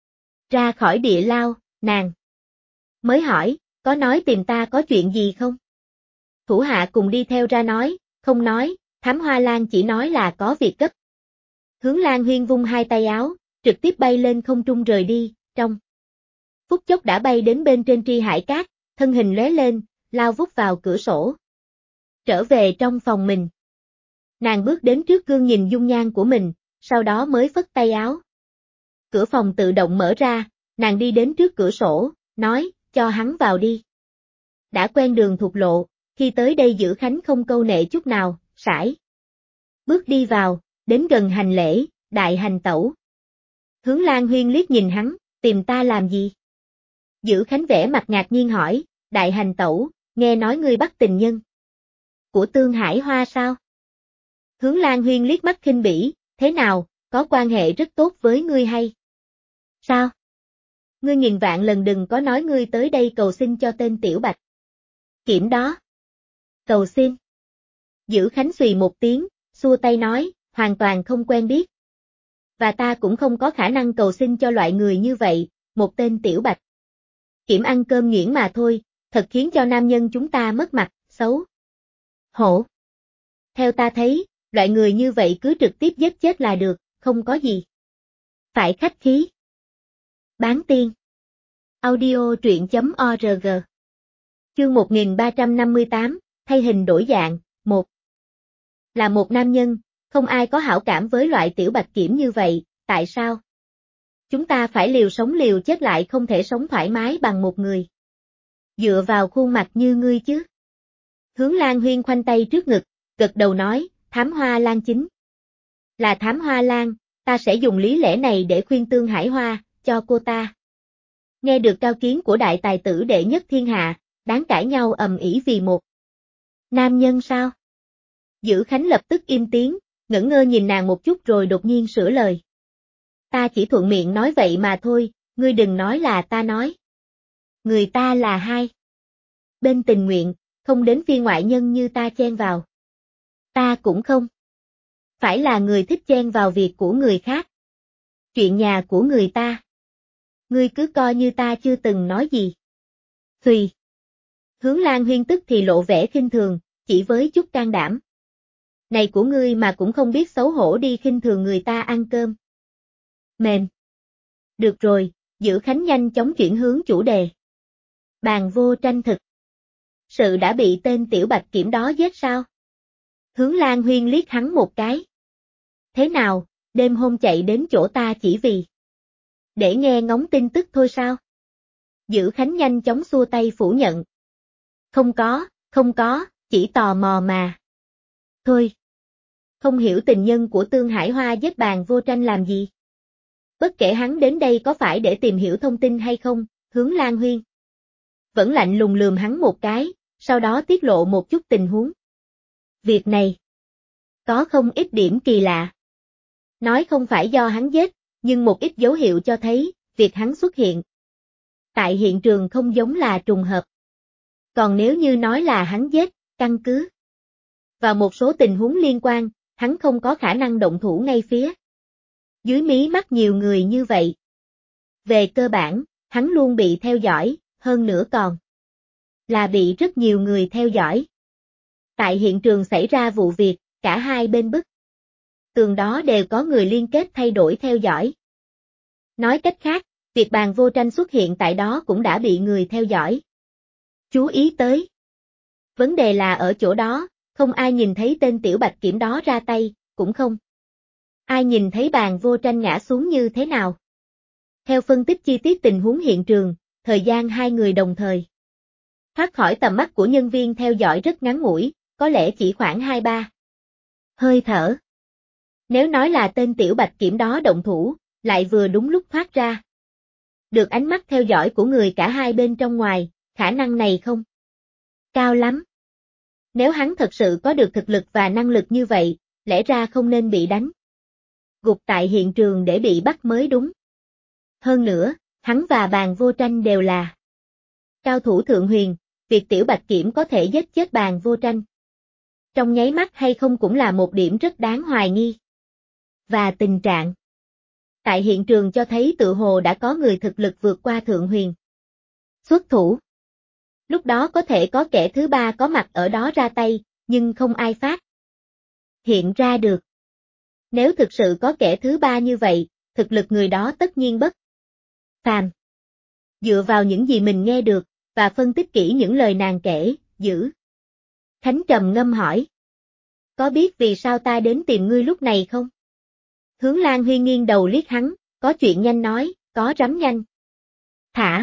Ra khỏi địa lao, nàng mới hỏi, có nói tìm ta có chuyện gì không? Thủ hạ cùng đi theo ra nói, không nói, Thám Hoa Lan chỉ nói là có việc gấp. Hướng Lan Huyên vung hai tay áo, trực tiếp bay lên không trung rời đi, trong phút chốc đã bay đến bên trên tri hải cát, thân hình lóe lên, lao vút vào cửa sổ. Trở về trong phòng mình. Nàng bước đến trước gương nhìn dung nhan của mình, sau đó mới phất tay áo. Cửa phòng tự động mở ra, nàng đi đến trước cửa sổ, nói, cho hắn vào đi. Đã quen đường thuộc lộ, khi tới đây Giữ Khánh không câu nệ chút nào, sải. Bước đi vào, đến gần hành lễ, đại hành tẩu. Hướng Lan Huyên liếc nhìn hắn, tìm ta làm gì? Giữ Khánh vẻ mặt ngạc nhiên hỏi, đại hành tẩu, nghe nói ngươi bắt tình nhân của Tương Hải Hoa sao? Hướng Lan Huyên liếc mắt khinh bỉ, thế nào, có quan hệ rất tốt với ngươi hay? Sao? Ngươi nghìn vạn lần đừng có nói ngươi tới đây cầu xin cho tên Tiểu Bạch Kiểm đó. Cầu xin. Giữ Khánh xùy một tiếng, xua tay nói, hoàn toàn không quen biết. Và ta cũng không có khả năng cầu xin cho loại người như vậy, một tên Tiểu Bạch Kiểm ăn cơm nghiễn mà thôi, thật khiến cho nam nhân chúng ta mất mặt, xấu hổ. Theo ta thấy, loại người như vậy cứ trực tiếp giết chết là được, không có gì phải khách khí. Bán tiên. Audio truyện.org. Chương 1358, thay hình đổi dạng, 1. Là một nam nhân, không ai có hảo cảm với loại Tiểu Bạch Kiểm như vậy, tại sao? Chúng ta phải liều sống liều chết lại không thể sống thoải mái bằng một người dựa vào khuôn mặt như ngươi chứ. Hướng Lan Huyên khoanh tay trước ngực, gật đầu nói, Thám Hoa Lan chính là Thám Hoa Lan, ta sẽ dùng lý lẽ này để khuyên Tương Hải Hoa, cho cô ta. Nghe được cao kiến của đại tài tử đệ nhất thiên hạ, đáng cãi nhau ầm ĩ vì một nam nhân sao? Giữ Khánh lập tức im tiếng, ngẩn ngơ nhìn nàng một chút rồi đột nhiên sửa lời. Ta chỉ thuận miệng nói vậy mà thôi, ngươi đừng nói là ta nói. Người ta là hai bên tình nguyện, không đến phiên ngoại nhân như ta chen vào. Ta cũng không phải là người thích chen vào việc của người khác. Chuyện nhà của người ta. Ngươi cứ coi như ta chưa từng nói gì. Xùy. Hướng Lan Huyên tức thì lộ vẻ khinh thường, chỉ với chút can đảm này của ngươi mà cũng không biết xấu hổ đi khinh thường người ta ăn cơm. Mềm. Được rồi, Giữ Khánh nhanh chóng chuyển hướng chủ đề. Bàn Vô Tranh thực sự đã bị tên Tiểu Bạch Kiểm đó giết sao? Hướng Lan Huyên liếc hắn một cái. Thế nào, đêm hôm chạy đến chỗ ta chỉ vì để nghe ngóng tin tức thôi sao? Giữ Khánh nhanh chóng xua tay phủ nhận. Không có, chỉ tò mò mà. Thôi. Không hiểu tình nhân của Tương Hải Hoa giết Bàn Vô Tranh làm gì? Bất kể hắn đến đây có phải để tìm hiểu thông tin hay không, Hướng Lan Huyên vẫn lạnh lùng lườm hắn một cái, sau đó tiết lộ một chút tình huống. Việc này có không ít điểm kỳ lạ. Nói không phải do hắn giết, nhưng một ít dấu hiệu cho thấy, việc hắn xuất hiện tại hiện trường không giống là trùng hợp. Còn nếu như nói là hắn giết, căn cứ vào một số tình huống liên quan, hắn không có khả năng động thủ ngay phía dưới mí mắt nhiều người như vậy. Về cơ bản, hắn luôn bị theo dõi, hơn nữa còn là bị rất nhiều người theo dõi. Tại hiện trường xảy ra vụ việc, cả hai bên bức tường đó đều có người liên kết thay đổi theo dõi. Nói cách khác, việc Bàn Vô Tranh xuất hiện tại đó cũng đã bị người theo dõi chú ý tới. Vấn đề là ở chỗ đó, không ai nhìn thấy tên Tiểu Bạch Kiểm đó ra tay, cũng không ai nhìn thấy Bàn Vô Tranh ngã xuống như thế nào. Theo phân tích chi tiết tình huống hiện trường, thời gian hai người đồng thời thoát khỏi tầm mắt của nhân viên theo dõi rất ngắn ngủi, có lẽ chỉ khoảng 2-3 hơi thở. Nếu nói là tên Tiểu Bạch Kiểm đó động thủ, lại vừa đúng lúc thoát ra được ánh mắt theo dõi của người cả hai bên trong ngoài, khả năng này không cao lắm. Nếu hắn thật sự có được thực lực và năng lực như vậy, lẽ ra không nên bị đánh gục tại hiện trường để bị bắt mới đúng. Hơn nữa, hắn và Bàn Vô Tranh đều là cao thủ thượng huyền, việc Tiểu Bạch Kiểm có thể giết chết Bàn Vô Tranh trong nháy mắt hay không cũng là một điểm rất đáng hoài nghi. Và tình trạng tại hiện trường cho thấy tự hồ đã có người thực lực vượt qua thượng huyền xuất thủ. Lúc đó có thể có kẻ thứ ba có mặt ở đó ra tay, nhưng không ai phát hiện ra được. Nếu thực sự có kẻ thứ ba như vậy, thực lực người đó tất nhiên bất phàm. Dựa vào những gì mình nghe được, và phân tích kỹ những lời nàng kể, Dữ Khánh trầm ngâm hỏi. Có biết vì sao ta đến tìm ngươi lúc này không? Hướng Lan Huy nghiêng đầu liếc hắn, có chuyện nhanh nói, có rắm nhanh. Thả.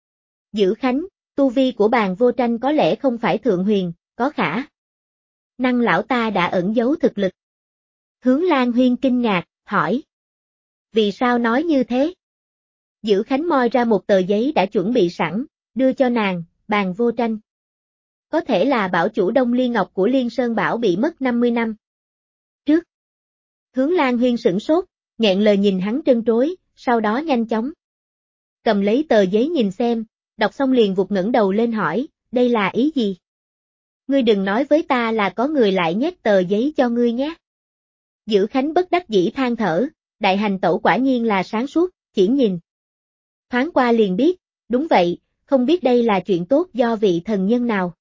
Dữ Khánh, tu vi của Bàn Vô Tranh có lẽ không phải thượng huyền, có khả năng lão ta đã ẩn giấu thực lực. Hướng Lan Huyên kinh ngạc, hỏi. Vì sao nói như thế? Dữ Khánh moi ra một tờ giấy đã chuẩn bị sẵn, đưa cho nàng, Bàn Vô Tranh. Có thể là bảo chủ Đông Liên Ngọc của Liên Sơn Bảo bị mất 50 năm trước. Hướng Lan Huyên sửng sốt, nghẹn lời nhìn hắn trân trối, sau đó nhanh chóng cầm lấy tờ giấy nhìn xem, đọc xong liền vụt ngẩng đầu lên hỏi, đây là ý gì? Ngươi đừng nói với ta là có người lại nhét tờ giấy cho ngươi nhé. Dữ Khánh bất đắc dĩ than thở, đại hành tẩu quả nhiên là sáng suốt, chỉ nhìn thoáng qua liền biết, đúng vậy, không biết đây là chuyện tốt do vị thần nhân nào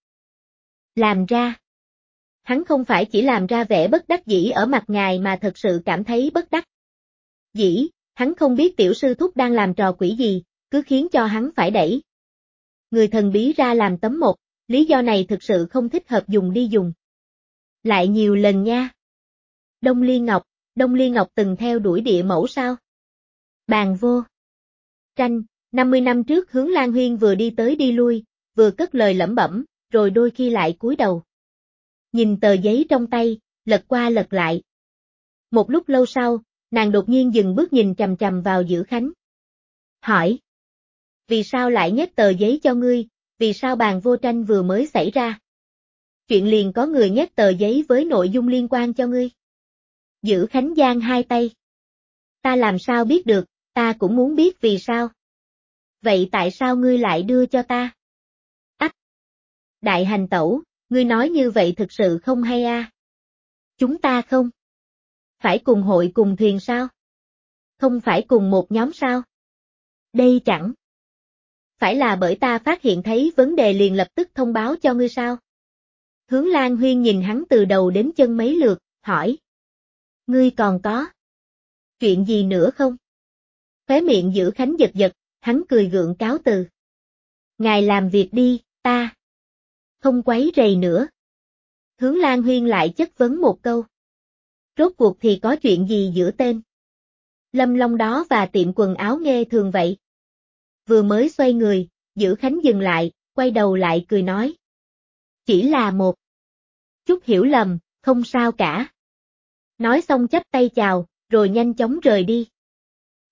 làm ra. Hắn không phải chỉ làm ra vẻ bất đắc dĩ ở mặt ngài mà thật sự cảm thấy bất đắc dĩ, hắn không biết tiểu sư thúc đang làm trò quỷ gì, cứ khiến cho hắn phải đẩy người thần bí ra làm tấm mộc, lý do này thực sự không thích hợp dùng đi dùng lại nhiều lần nha. Đông Liên Ngọc từng theo đuổi địa mẫu sao? Bàn Vô Tranh, 50 năm trước Hướng Lan Huyên vừa đi tới đi lui, vừa cất lời lẩm bẩm, rồi đôi khi lại cúi đầu. Nhìn tờ giấy trong tay, lật qua lật lại. Một lúc lâu sau, nàng đột nhiên dừng bước nhìn chằm chằm vào Dữ Khánh. Hỏi. Vì sao lại nhét tờ giấy cho ngươi, vì sao Bàn Vô Tranh vừa mới xảy ra? Chuyện liền có người nhét tờ giấy với nội dung liên quan cho ngươi. Dữ Khánh giang hai tay. Ta làm sao biết được, ta cũng muốn biết vì sao. Vậy tại sao ngươi lại đưa cho ta? Ách! Đại hành tẩu, ngươi nói như vậy thực sự không hay a. Chúng ta không phải cùng hội cùng thuyền sao? Không phải cùng một nhóm sao? Đây chẳng phải là bởi ta phát hiện thấy vấn đề liền lập tức thông báo cho ngươi sao? Hướng Lan Huyên nhìn hắn từ đầu đến chân mấy lượt, hỏi. Ngươi còn có chuyện gì nữa không? Khóe miệng Dữ Khánh giật giật, hắn cười gượng cáo từ. Ngài làm việc đi, ta không quấy rầy nữa. Hướng Lan Huyên lại chất vấn một câu. Rốt cuộc thì có chuyện gì giữa tên Lâm Long đó và tiệm quần áo Nghê Thường vậy? Vừa mới xoay người, Dữ Khánh dừng lại, quay đầu lại cười nói. Chỉ là một chút hiểu lầm, không sao cả. Nói xong chắp tay chào, rồi nhanh chóng rời đi.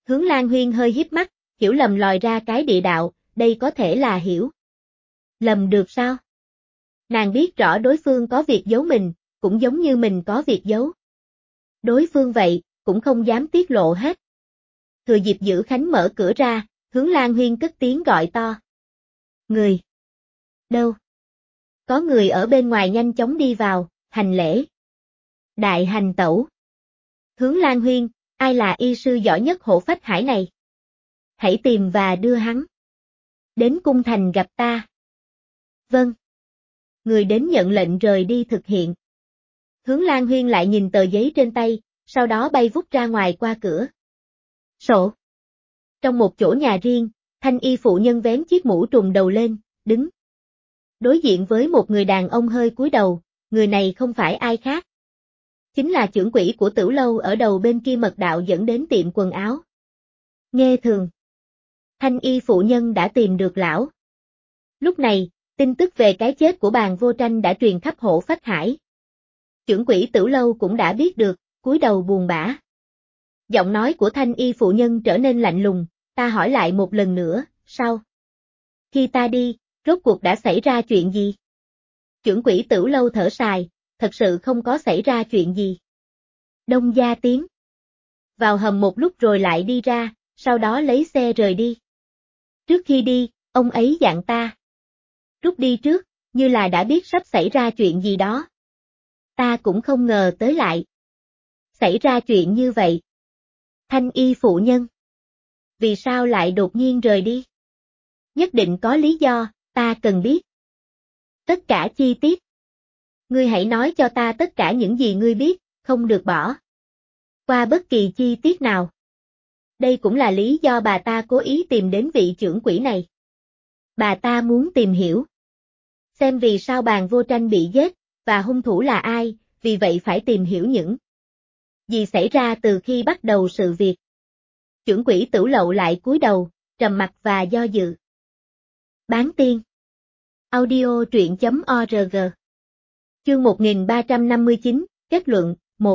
Hướng Lan Huyên hơi híp mắt, hiểu lầm lòi ra cái địa đạo, đây có thể là hiểu lầm được sao? Nàng biết rõ đối phương có việc giấu mình, cũng giống như mình có việc giấu. Đối phương vậy, cũng không dám tiết lộ hết. Thừa dịp Dữ Khánh mở cửa ra, Hướng Lan Huyên cất tiếng gọi to. Người! Đâu? Có người ở bên ngoài nhanh chóng đi vào, hành lễ. Đại hành tẩu. Hướng Lan Huyên, ai là y sư giỏi nhất Hộ Phách Hải này? Hãy tìm và đưa hắn đến cung thành gặp ta. Vâng. Người đến nhận lệnh rời đi thực hiện. Hướng Lan Huyên lại nhìn tờ giấy trên tay, sau đó bay vút ra ngoài qua cửa sổ. Trong một chỗ nhà riêng, thanh y phụ nhân vén chiếc mũ trùm đầu lên, đứng đối diện với một người đàn ông hơi cúi đầu, người này không phải ai khác. Chính là trưởng quỹ của Tửu Lâu ở đầu bên kia mật đạo dẫn đến tiệm quần áo. Nghe thường. Thanh y phụ nhân đã tìm được lão. Lúc này, tin tức về cái chết của Bàn Vô Tranh đã truyền khắp Hộ Phách Hải. Trưởng quỹ Tửu Lâu cũng đã biết được, cúi đầu buồn bã. Giọng nói của thanh y phụ nhân trở nên lạnh lùng, ta hỏi lại một lần nữa, sao? Khi ta đi, rốt cuộc đã xảy ra chuyện gì? Trưởng quỹ Tửu Lâu thở dài, thật sự không có xảy ra chuyện gì. Đông Gia Tiến vào hầm một lúc rồi lại đi ra, sau đó lấy xe rời đi. Trước khi đi, ông ấy dặn ta rút đi trước, như là đã biết sắp xảy ra chuyện gì đó. Ta cũng không ngờ tới lại xảy ra chuyện như vậy. Thanh y phụ nhân. Vì sao lại đột nhiên rời đi? Nhất định có lý do, ta cần biết tất cả chi tiết. Ngươi hãy nói cho ta tất cả những gì ngươi biết, không được bỏ qua bất kỳ chi tiết nào. Đây cũng là lý do bà ta cố ý tìm đến vị trưởng quỹ này. Bà ta muốn tìm hiểu xem vì sao Bàn Vô Tranh bị giết, và hung thủ là ai, vì vậy phải tìm hiểu những gì xảy ra từ khi bắt đầu sự việc. Trưởng quỹ Tửu Lậu lại cúi đầu, trầm mặc và do dự. Bán tiên. Audio truyện.org. Chương 1359, kết luận, 1.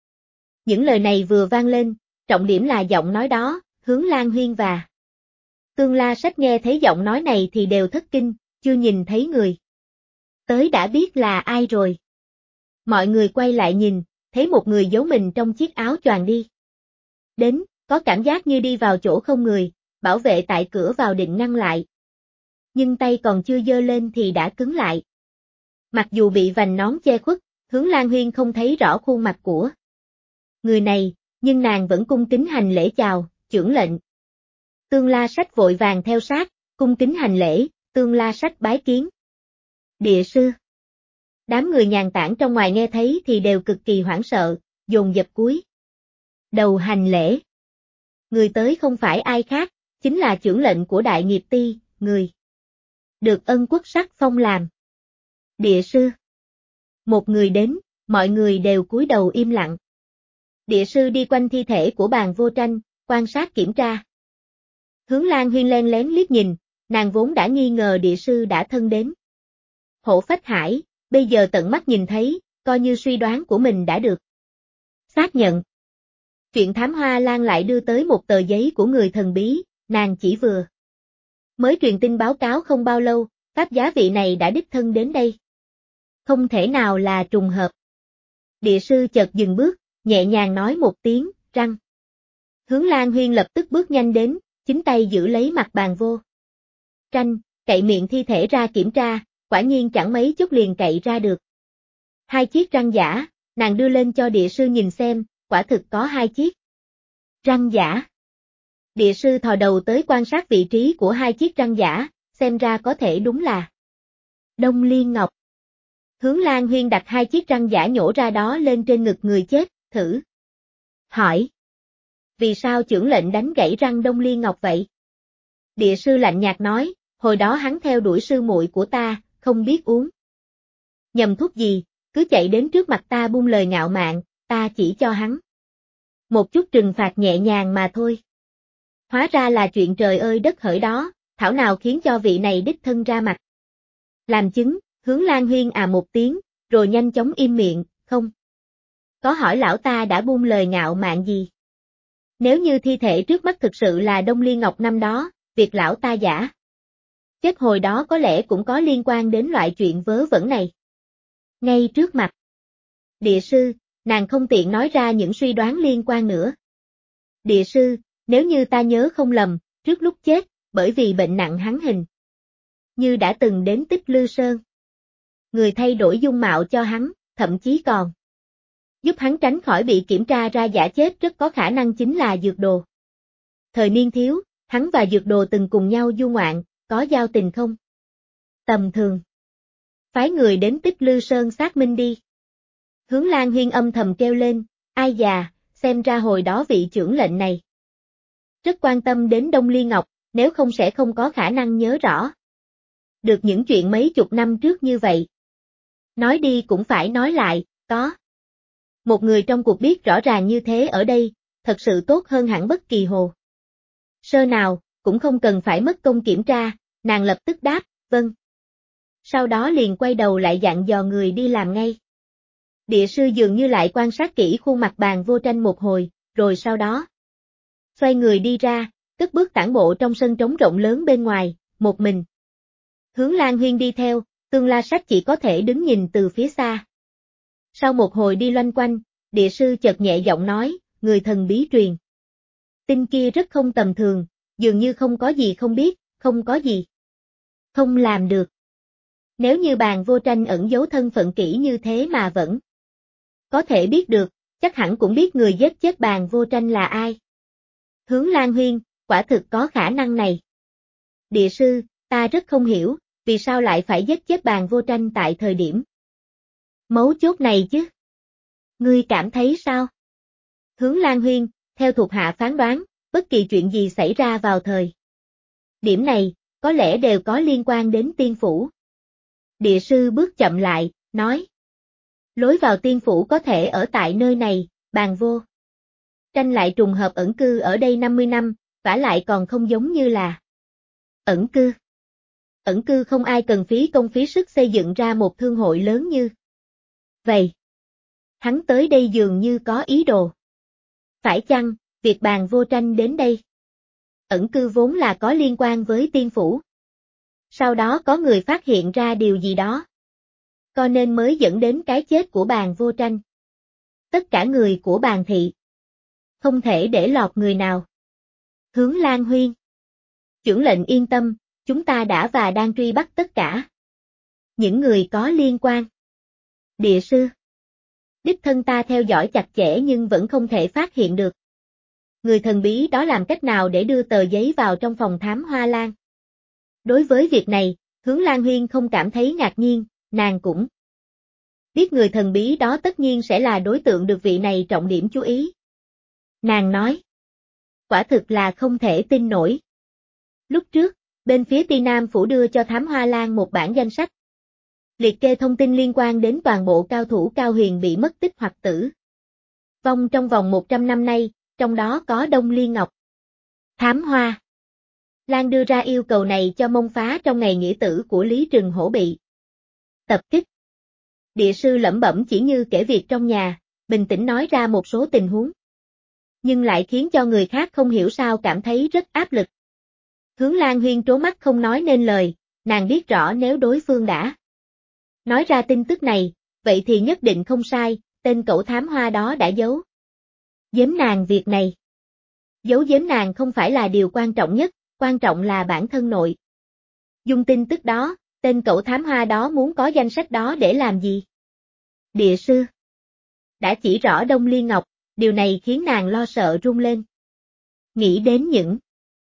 Những lời này vừa vang lên, trọng điểm là giọng nói đó, Hướng Lan Huyên và Tương La Sách nghe thấy giọng nói này thì đều thất kinh, chưa nhìn thấy người tới đã biết là ai rồi. Mọi người quay lại nhìn, thấy một người giấu mình trong chiếc áo choàng đi đến, có cảm giác như đi vào chỗ không người, bảo vệ tại cửa vào định ngăn lại. Nhưng tay còn chưa giơ lên thì đã cứng lại. Mặc dù bị vành nón che khuất, Hướng Lan Huyên không thấy rõ khuôn mặt của người này, nhưng nàng vẫn cung kính hành lễ chào, trưởng lệnh. Tương La Sách vội vàng theo sát, cung kính hành lễ, Tương La Sách bái kiến. Địa sư. Đám người nhàn tản trong ngoài nghe thấy thì đều cực kỳ hoảng sợ, dồn dập cúi đầu hành lễ. Người tới không phải ai khác, chính là trưởng lệnh của Đại Nghiệp Ti, người được Ân Quốc sắc phong làm địa sư. Một người đến, mọi người đều cúi đầu im lặng. Địa sư đi quanh thi thể của Bàn Vô Tranh, quan sát kiểm tra. Hướng Lan Huyên len lén liếc nhìn, nàng vốn đã nghi ngờ địa sư đã thân đến Hộ Phách Hải, bây giờ tận mắt nhìn thấy, coi như suy đoán của mình đã được xác nhận. Chuyện Thám Hoa Lan lại đưa tới một tờ giấy của người thần bí, nàng chỉ vừa mới truyền tin báo cáo không bao lâu, pháp giá vị này đã đích thân đến đây. Không thể nào là trùng hợp. Địa sư chợt dừng bước, nhẹ nhàng nói một tiếng, răng. Hướng Lan Huyên lập tức bước nhanh đến, chính tay giữ lấy mặt Bàn Vô Tranh, cậy miệng thi thể ra kiểm tra, quả nhiên chẳng mấy chốc liền cậy ra được hai chiếc răng giả, nàng đưa lên cho địa sư nhìn xem, quả thực có hai chiếc răng giả. Địa sư thò đầu tới quan sát vị trí của hai chiếc răng giả, xem ra có thể đúng là Đông Liên Ngọc. Hướng Lan Huyên đặt hai chiếc răng giả nhổ ra đó lên trên ngực người chết, thử hỏi. Vì sao trưởng lệnh đánh gãy răng Đông Liên Ngọc vậy? Địa sư lạnh nhạt nói, hồi đó hắn theo đuổi sư muội của ta, không biết uống nhầm thuốc gì, cứ chạy đến trước mặt ta buông lời ngạo mạn, ta chỉ cho hắn một chút trừng phạt nhẹ nhàng mà thôi. Hóa ra là chuyện trời ơi đất hỡi đó, thảo nào khiến cho vị này đích thân ra mặt làm chứng. Hướng Lan Huyên một tiếng, rồi nhanh chóng im miệng, không có hỏi lão ta đã buông lời ngạo mạn gì. Nếu như thi thể trước mắt thực sự là Đông Ly Ngọc năm đó, việc lão ta giả chết hồi đó có lẽ cũng có liên quan đến loại chuyện vớ vẩn này. Ngay trước mặt địa sư, nàng không tiện nói ra những suy đoán liên quan nữa. Địa sư, nếu như ta nhớ không lầm, trước lúc chết, bởi vì bệnh nặng hắn hình như đã từng đến Tích Lư Sơn. Người thay đổi dung mạo cho hắn, thậm chí còn giúp hắn tránh khỏi bị kiểm tra ra giả chết, rất có khả năng chính là Dược Đồ. Thời niên thiếu, hắn và Dược Đồ từng cùng nhau du ngoạn, có giao tình không tầm thường. Phái người đến Tích Lư Sơn xác minh đi. Hướng Lan Huyên âm thầm kêu lên, ai già, xem ra hồi đó vị trưởng lệnh này rất quan tâm đến Đông Ly Ngọc, nếu không sẽ không có khả năng nhớ rõ được những chuyện mấy chục năm trước như vậy. Nói đi cũng phải nói lại, có một người trong cuộc biết rõ ràng như thế ở đây, thật sự tốt hơn hẳn bất kỳ hồ sơ nào, cũng không cần phải mất công kiểm tra, nàng lập tức đáp, vâng. Sau đó liền quay đầu lại dặn dò người đi làm ngay. Địa sư dường như lại quan sát kỹ khuôn mặt Bàn Vô Tranh một hồi, rồi sau đó xoay người đi ra, cất bước tản bộ trong sân trống rộng lớn bên ngoài, một mình. Hướng Lan Huyên đi theo, Tương La Sách chỉ có thể đứng nhìn từ phía xa. Sau một hồi đi loanh quanh, địa sư chợt nhẹ giọng nói, người thần bí truyền tin kia rất không tầm thường, dường như không có gì không biết, không có gì không làm được. Nếu như Bàn Vô Tranh ẩn giấu thân phận kỹ như thế mà vẫn có thể biết được, chắc hẳn cũng biết người giết chết Bàn Vô Tranh là ai. Hướng Lan Huyên, quả thực có khả năng này. Địa sư, ta rất không hiểu, vì sao lại phải giết chết Bàn Vô Tranh tại thời điểm mấu chốt này chứ? Ngươi cảm thấy sao? Hướng Lan Huyên, theo thuộc hạ phán đoán, bất kỳ chuyện gì xảy ra vào thời điểm này, có lẽ đều có liên quan đến tiên phủ. Địa sư bước chậm lại, nói. Lối vào tiên phủ có thể ở tại nơi này, Bàn Vô Tranh lại trùng hợp ẩn cư ở đây 50 năm, vả lại còn không giống như là ẩn cư. Ẩn cư không ai cần phí công phí sức xây dựng ra một thương hội lớn như vậy. Hắn tới đây dường như có ý đồ. Phải chăng, việc Bàn Vô Tranh đến đây ẩn cư vốn là có liên quan với tiên phủ? Sau đó có người phát hiện ra điều gì đó, cho nên mới dẫn đến cái chết của Bàn Vô Tranh. Tất cả người của Bàn thị không thể để lọt người nào. Hướng Lan Huyên, chưởng lệnh yên tâm, chúng ta đã và đang truy bắt tất cả những người có liên quan. Địa sư, đích thân ta theo dõi chặt chẽ nhưng vẫn không thể phát hiện được người thần bí đó làm cách nào để đưa tờ giấy vào trong phòng thám Hoa Lan. Đối với việc này, Hướng Lan Huyên không cảm thấy ngạc nhiên, nàng cũng biết người thần bí đó tất nhiên sẽ là đối tượng được vị này trọng điểm chú ý. Nàng nói, quả thực là không thể tin nổi. Lúc trước, bên phía Ti Nam Phủ đưa cho thám Hoa Lan một bản danh sách, liệt kê thông tin liên quan đến toàn bộ cao thủ Cao Huyền bị mất tích hoặc tử vong trong vòng 100 năm nay, trong đó có Đông Ly Ngọc. Thám Hoa Lan đưa ra yêu cầu này cho Mông Phá trong ngày nghĩa tử của Lý Trừng Hổ bị tập kích. Địa sư lẩm bẩm chỉ như kể việc trong nhà, bình tĩnh nói ra một số tình huống, nhưng lại khiến cho người khác không hiểu sao cảm thấy rất áp lực. Hướng Lan Huyên trố mắt không nói nên lời, nàng biết rõ nếu đối phương đã nói ra tin tức này, vậy thì nhất định không sai, tên cẩu thám hoa đó đã giấu giếm nàng việc này. Giấu giếm nàng không phải là điều quan trọng nhất, quan trọng là bản thân nội dung tin tức đó, tên cẩu thám hoa đó muốn có danh sách đó để làm gì? Địa sư đã chỉ rõ Đông Ly Ngọc, điều này khiến nàng lo sợ run lên. Nghĩ đến những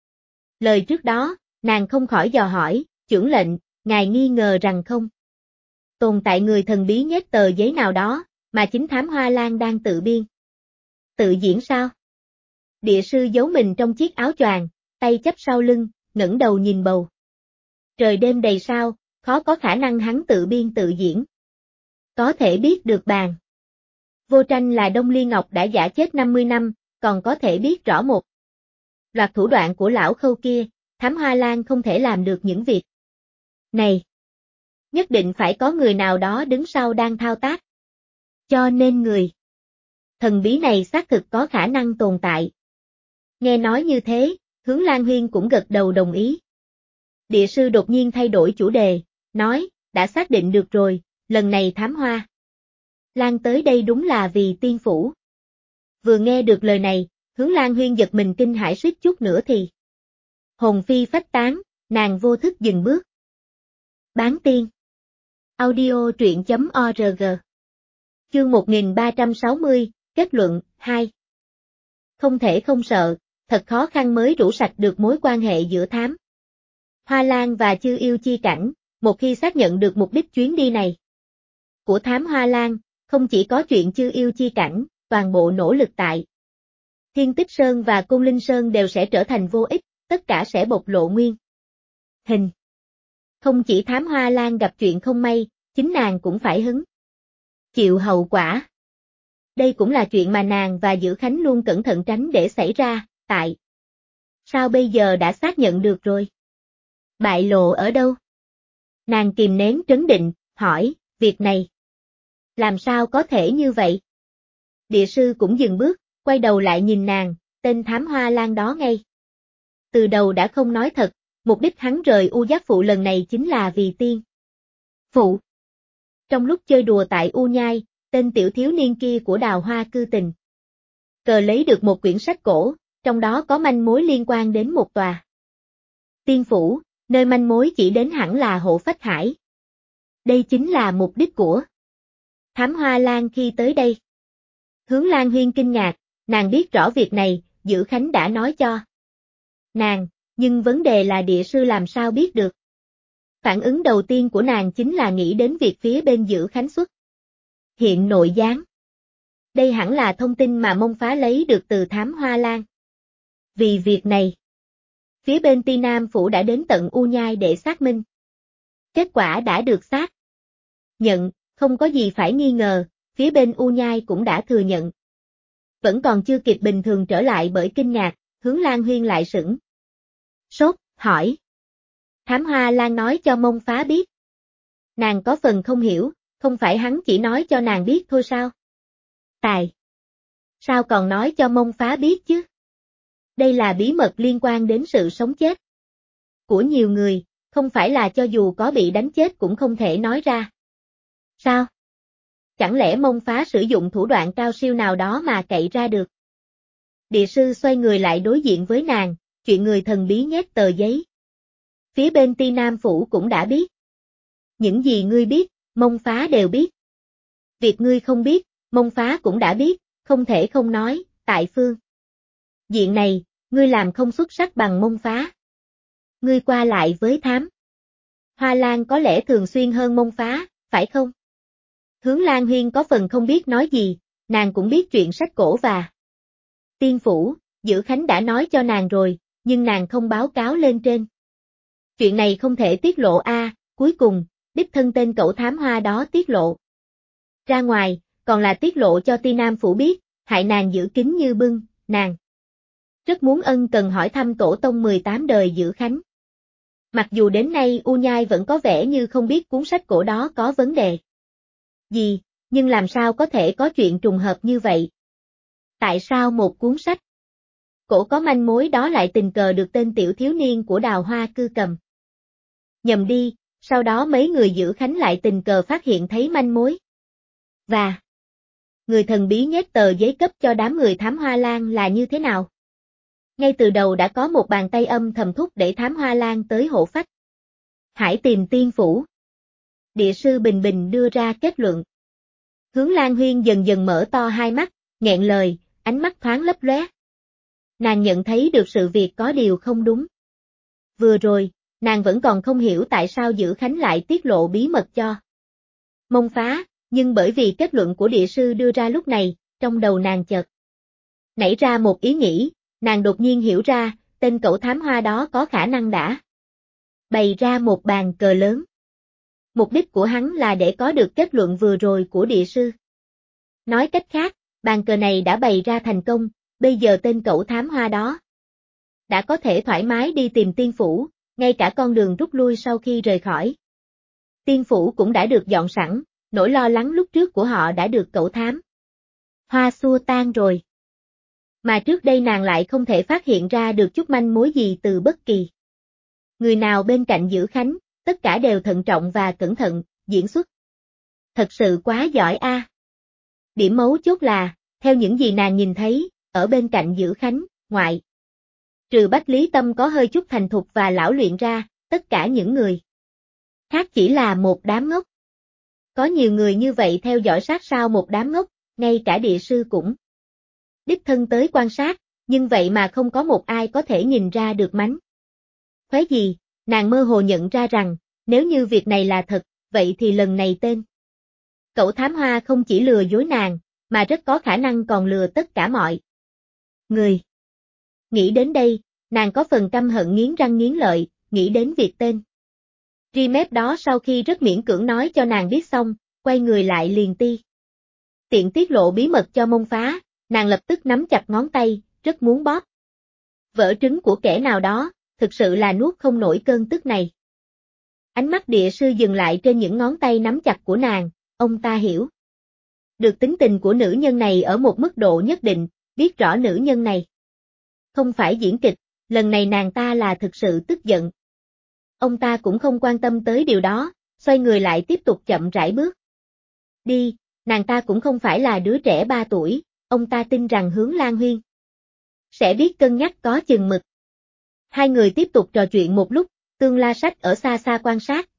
lời trước đó, nàng không khỏi dò hỏi, chưởng lệnh, ngài nghi ngờ rằng không tồn tại người thần bí nhét tờ giấy nào đó, mà chính thám Hoa Lan đang tự biên. Tự diễn sao? Địa sư giấu mình trong chiếc áo choàng, tay chắp sau lưng, ngẩng đầu nhìn bầu trời đêm đầy sao, khó có khả năng hắn tự biên tự diễn. Có thể biết được Bàn Vô Tranh là Đông Ly Ngọc đã giả chết 50 năm, còn có thể biết rõ một loạt thủ đoạn của lão Khâu kia, thám Hoa Lan không thể làm được những việc này. Nhất định phải có người nào đó đứng sau đang thao tác. Cho nên người thần bí này xác thực có khả năng tồn tại. Nghe nói như thế, Hướng Lan Huyên cũng gật đầu đồng ý. Địa sư đột nhiên thay đổi chủ đề, nói, đã xác định được rồi, lần này thám hoa Lan tới đây đúng là vì tiên phủ. Vừa nghe được lời này, Hướng Lan Huyên giật mình kinh hãi suýt chút nữa thì hồn phi phách tán, nàng vô thức dừng bước. Bán tiên. Audio truyện.org. Chương 1360, kết luận, 2. Không thể không sợ, thật khó khăn mới rũ sạch được mối quan hệ giữa thám Hoa Lan và Chư Yêu Chi Cảnh, một khi xác nhận được mục đích chuyến đi này của thám Hoa Lan, không chỉ có chuyện Chư Yêu Chi Cảnh, toàn bộ nỗ lực tại Thiên Tích Sơn và Côn Linh Sơn đều sẽ trở thành vô ích, tất cả sẽ bộc lộ nguyên hình. Không chỉ thám Hoa Lan gặp chuyện không may, chính nàng cũng phải hứng chịu hậu quả. Đây cũng là chuyện mà nàng và Dữ Khánh luôn cẩn thận tránh để xảy ra, tại sao bây giờ đã xác nhận được rồi? Bại lộ ở đâu? Nàng kìm nén trấn định, hỏi, việc này làm sao có thể như vậy? Địa sư cũng dừng bước, quay đầu lại nhìn nàng, tên thám Hoa Lan đó ngay từ đầu đã không nói thật, mục đích hắn rời U Giác Phụ lần này chính là vì tiên phụ. Trong lúc chơi đùa tại U Nhai, tên tiểu thiếu niên kia của Đào Hoa Cư Tình cờ lấy được một quyển sách cổ, trong đó có manh mối liên quan đến một tòa tiên phủ, nơi manh mối chỉ đến hẳn là Hộ Phách Hải. Đây chính là mục đích của thám Hoa Lan khi tới đây. Hướng Lan Huyên kinh ngạc, nàng biết rõ việc này, Dữ Khánh đã nói cho nàng, nhưng vấn đề là địa sư làm sao biết được. Phản ứng đầu tiên của nàng chính là nghĩ đến việc phía bên Dữ Khánh xuất hiện nội gián. Đây hẳn là thông tin mà Mông Phá lấy được từ thám Hoa Lan. Vì việc này, phía bên Ti Nam Phủ đã đến tận U Nhai để xác minh. Kết quả đã được xác nhận, không có gì phải nghi ngờ, phía bên U Nhai cũng đã thừa nhận. Vẫn còn chưa kịp bình thường trở lại bởi kinh ngạc, Hướng Lan Huyên lại sững sốt, hỏi. Thám Hoa Lan nói cho Mông Phá biết. Nàng có phần không hiểu, không phải hắn chỉ nói cho nàng biết thôi sao? Sao còn nói cho Mông Phá biết chứ? Đây là bí mật liên quan đến sự sống chết của nhiều người, không phải là cho dù có bị đánh chết cũng không thể nói ra. Sao? Chẳng lẽ Mông Phá sử dụng thủ đoạn cao siêu nào đó mà cậy ra được? Địa sư xoay người lại đối diện với nàng, chuyện người thần bí nhét tờ giấy. Phía bên Ti Nam Phủ cũng đã biết. Những gì ngươi biết, Mông Phá đều biết. Việc ngươi không biết, Mông Phá cũng đã biết, không thể không nói, tại phương diện này, ngươi làm không xuất sắc bằng Mông Phá. Ngươi qua lại với thám Hoa Lan có lẽ thường xuyên hơn Mông Phá, phải không? Hướng Lan Huyên có phần không biết nói gì, nàng cũng biết chuyện sách cổ và tiên phủ, Dữ Khánh đã nói cho nàng rồi, nhưng nàng không báo cáo lên trên. Chuyện này không thể tiết lộ cuối cùng, đích thân tên cậu thám hoa đó tiết lộ ra ngoài, còn là tiết lộ cho Ti Nam Phủ biết, hại nàng giữ kín như bưng, nàng rất muốn ân cần hỏi thăm tổ tông 18 đời Dữ Khánh. Mặc dù đến nay U Nhai vẫn có vẻ như không biết cuốn sách cổ đó có vấn đề gì, nhưng làm sao có thể có chuyện trùng hợp như vậy? Tại sao một cuốn sách cổ có manh mối đó lại tình cờ được tên tiểu thiếu niên của Đào Hoa Cư cầm nhầm đi, sau đó mấy người Dữ Khánh lại tình cờ phát hiện thấy manh mối. Và người thần bí nhét tờ giấy cấp cho đám người thám Hoa Lan là như thế nào? Ngay từ đầu đã có một bàn tay âm thầm thúc để thám Hoa Lan tới Hộ Phách Hải tìm tiên phủ. Địa sư Bình Bình đưa ra kết luận. Hướng Lan Huyên dần dần mở to hai mắt, nghẹn lời, ánh mắt thoáng lấp lóe. Nàng nhận thấy được sự việc có điều không đúng. Vừa rồi, nàng vẫn còn không hiểu tại sao Dữ Khánh lại tiết lộ bí mật cho Mông Phá, nhưng bởi vì kết luận của địa sư đưa ra lúc này, trong đầu nàng chợt nảy ra một ý nghĩ, nàng đột nhiên hiểu ra, tên cậu thám hoa đó có khả năng đã bày ra một bàn cờ lớn. Mục đích của hắn là để có được kết luận vừa rồi của địa sư. Nói cách khác, bàn cờ này đã bày ra thành công, bây giờ tên cậu thám hoa đó đã có thể thoải mái đi tìm tiên phủ, ngay cả con đường rút lui sau khi rời khỏi tiên phủ cũng đã được dọn sẵn, nỗi lo lắng lúc trước của họ đã được cậu thám hoa xua tan rồi. Mà trước đây nàng lại không thể phát hiện ra được chút manh mối gì từ bất kỳ người nào bên cạnh Dữ Khánh, tất cả đều thận trọng và cẩn thận, diễn xuất. Thật sự quá giỏi a. Điểm mấu chốt là, theo những gì nàng nhìn thấy, ở bên cạnh Dữ Khánh, ngoại trừ Bách Lý Tâm có hơi chút thành thục và lão luyện ra, tất cả những người khác chỉ là một đám ngốc. Có nhiều người như vậy theo dõi sát sao một đám ngốc, ngay cả địa sư cũng đích thân tới quan sát, nhưng vậy mà không có một ai có thể nhìn ra được mánh khóe gì, nàng mơ hồ nhận ra rằng, nếu như việc này là thật, vậy thì lần này tên Cẩu Thám Hoa không chỉ lừa dối nàng, mà rất có khả năng còn lừa tất cả mọi người. Nghĩ đến đây, nàng có phần căm hận nghiến răng nghiến lợi, nghĩ đến việc tên Remep đó sau khi rất miễn cưỡng nói cho nàng biết xong, quay người lại liền tiện tiết lộ bí mật cho Mông Phá, nàng lập tức nắm chặt ngón tay, rất muốn bóp vỡ trứng của kẻ nào đó, thực sự là nuốt không nổi cơn tức này. Ánh mắt địa sư dừng lại trên những ngón tay nắm chặt của nàng, ông ta hiểu được tính tình của nữ nhân này ở một mức độ nhất định, biết rõ nữ nhân này không phải diễn kịch, lần này nàng ta là thực sự tức giận. Ông ta cũng không quan tâm tới điều đó, xoay người lại tiếp tục chậm rãi bước đi, nàng ta cũng không phải là đứa trẻ 3 tuổi, ông ta tin rằng Hướng Lan Huyên sẽ biết cân nhắc có chừng mực. Hai người tiếp tục trò chuyện một lúc, Tương La Sách ở xa xa quan sát,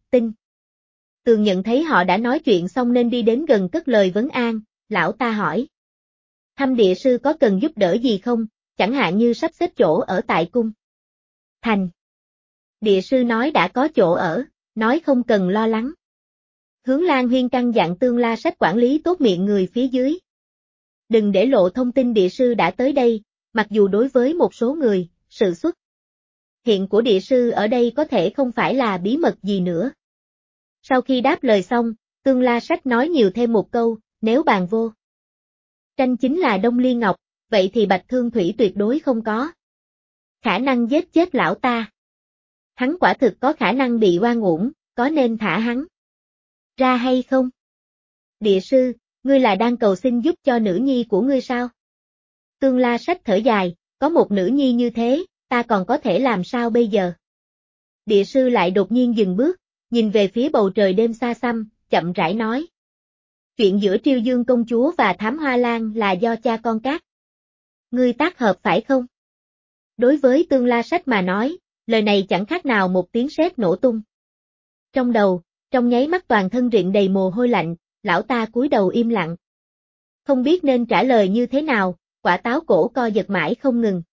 Tường nhận thấy họ đã nói chuyện xong nên đi đến gần cất lời vấn an, lão ta hỏi. Thăm địa sư có cần giúp đỡ gì không, chẳng hạn như sắp xếp chỗ ở tại cung thành. Địa sư nói đã có chỗ ở, nói không cần lo lắng. Hướng Lan Huyên căn dặn Tương La Sách quản lý tốt miệng người phía dưới. Đừng để lộ thông tin địa sư đã tới đây, mặc dù đối với một số người, sự xuất hiện của địa sư ở đây có thể không phải là bí mật gì nữa. Sau khi đáp lời xong, Tương La Sách nói nhiều thêm một câu, nếu bàn vô tranh chính là Đông Liên Ngọc, vậy thì Bạch Thương Thủy tuyệt đối không có khả năng giết chết lão ta. Hắn quả thực có khả năng bị oan uổng, có nên thả hắn ra hay không? Địa sư, ngươi là đang cầu xin giúp cho nữ nhi của ngươi sao? Tương La Sách thở dài, có một nữ nhi như thế, ta còn có thể làm sao bây giờ? Địa sư lại đột nhiên dừng bước, nhìn về phía bầu trời đêm xa xăm, chậm rãi nói. Chuyện giữa Triêu Dương công chúa và Thám Hoa Lan là do cha con các ngươi tác hợp phải không? Đối với Tương La Sách mà nói, lời này chẳng khác nào một tiếng sét nổ tung. Trong đầu, trong nháy mắt toàn thân rịn đầy mồ hôi lạnh, lão ta cúi đầu im lặng. Không biết nên trả lời như thế nào, quả táo cổ co giật mãi không ngừng.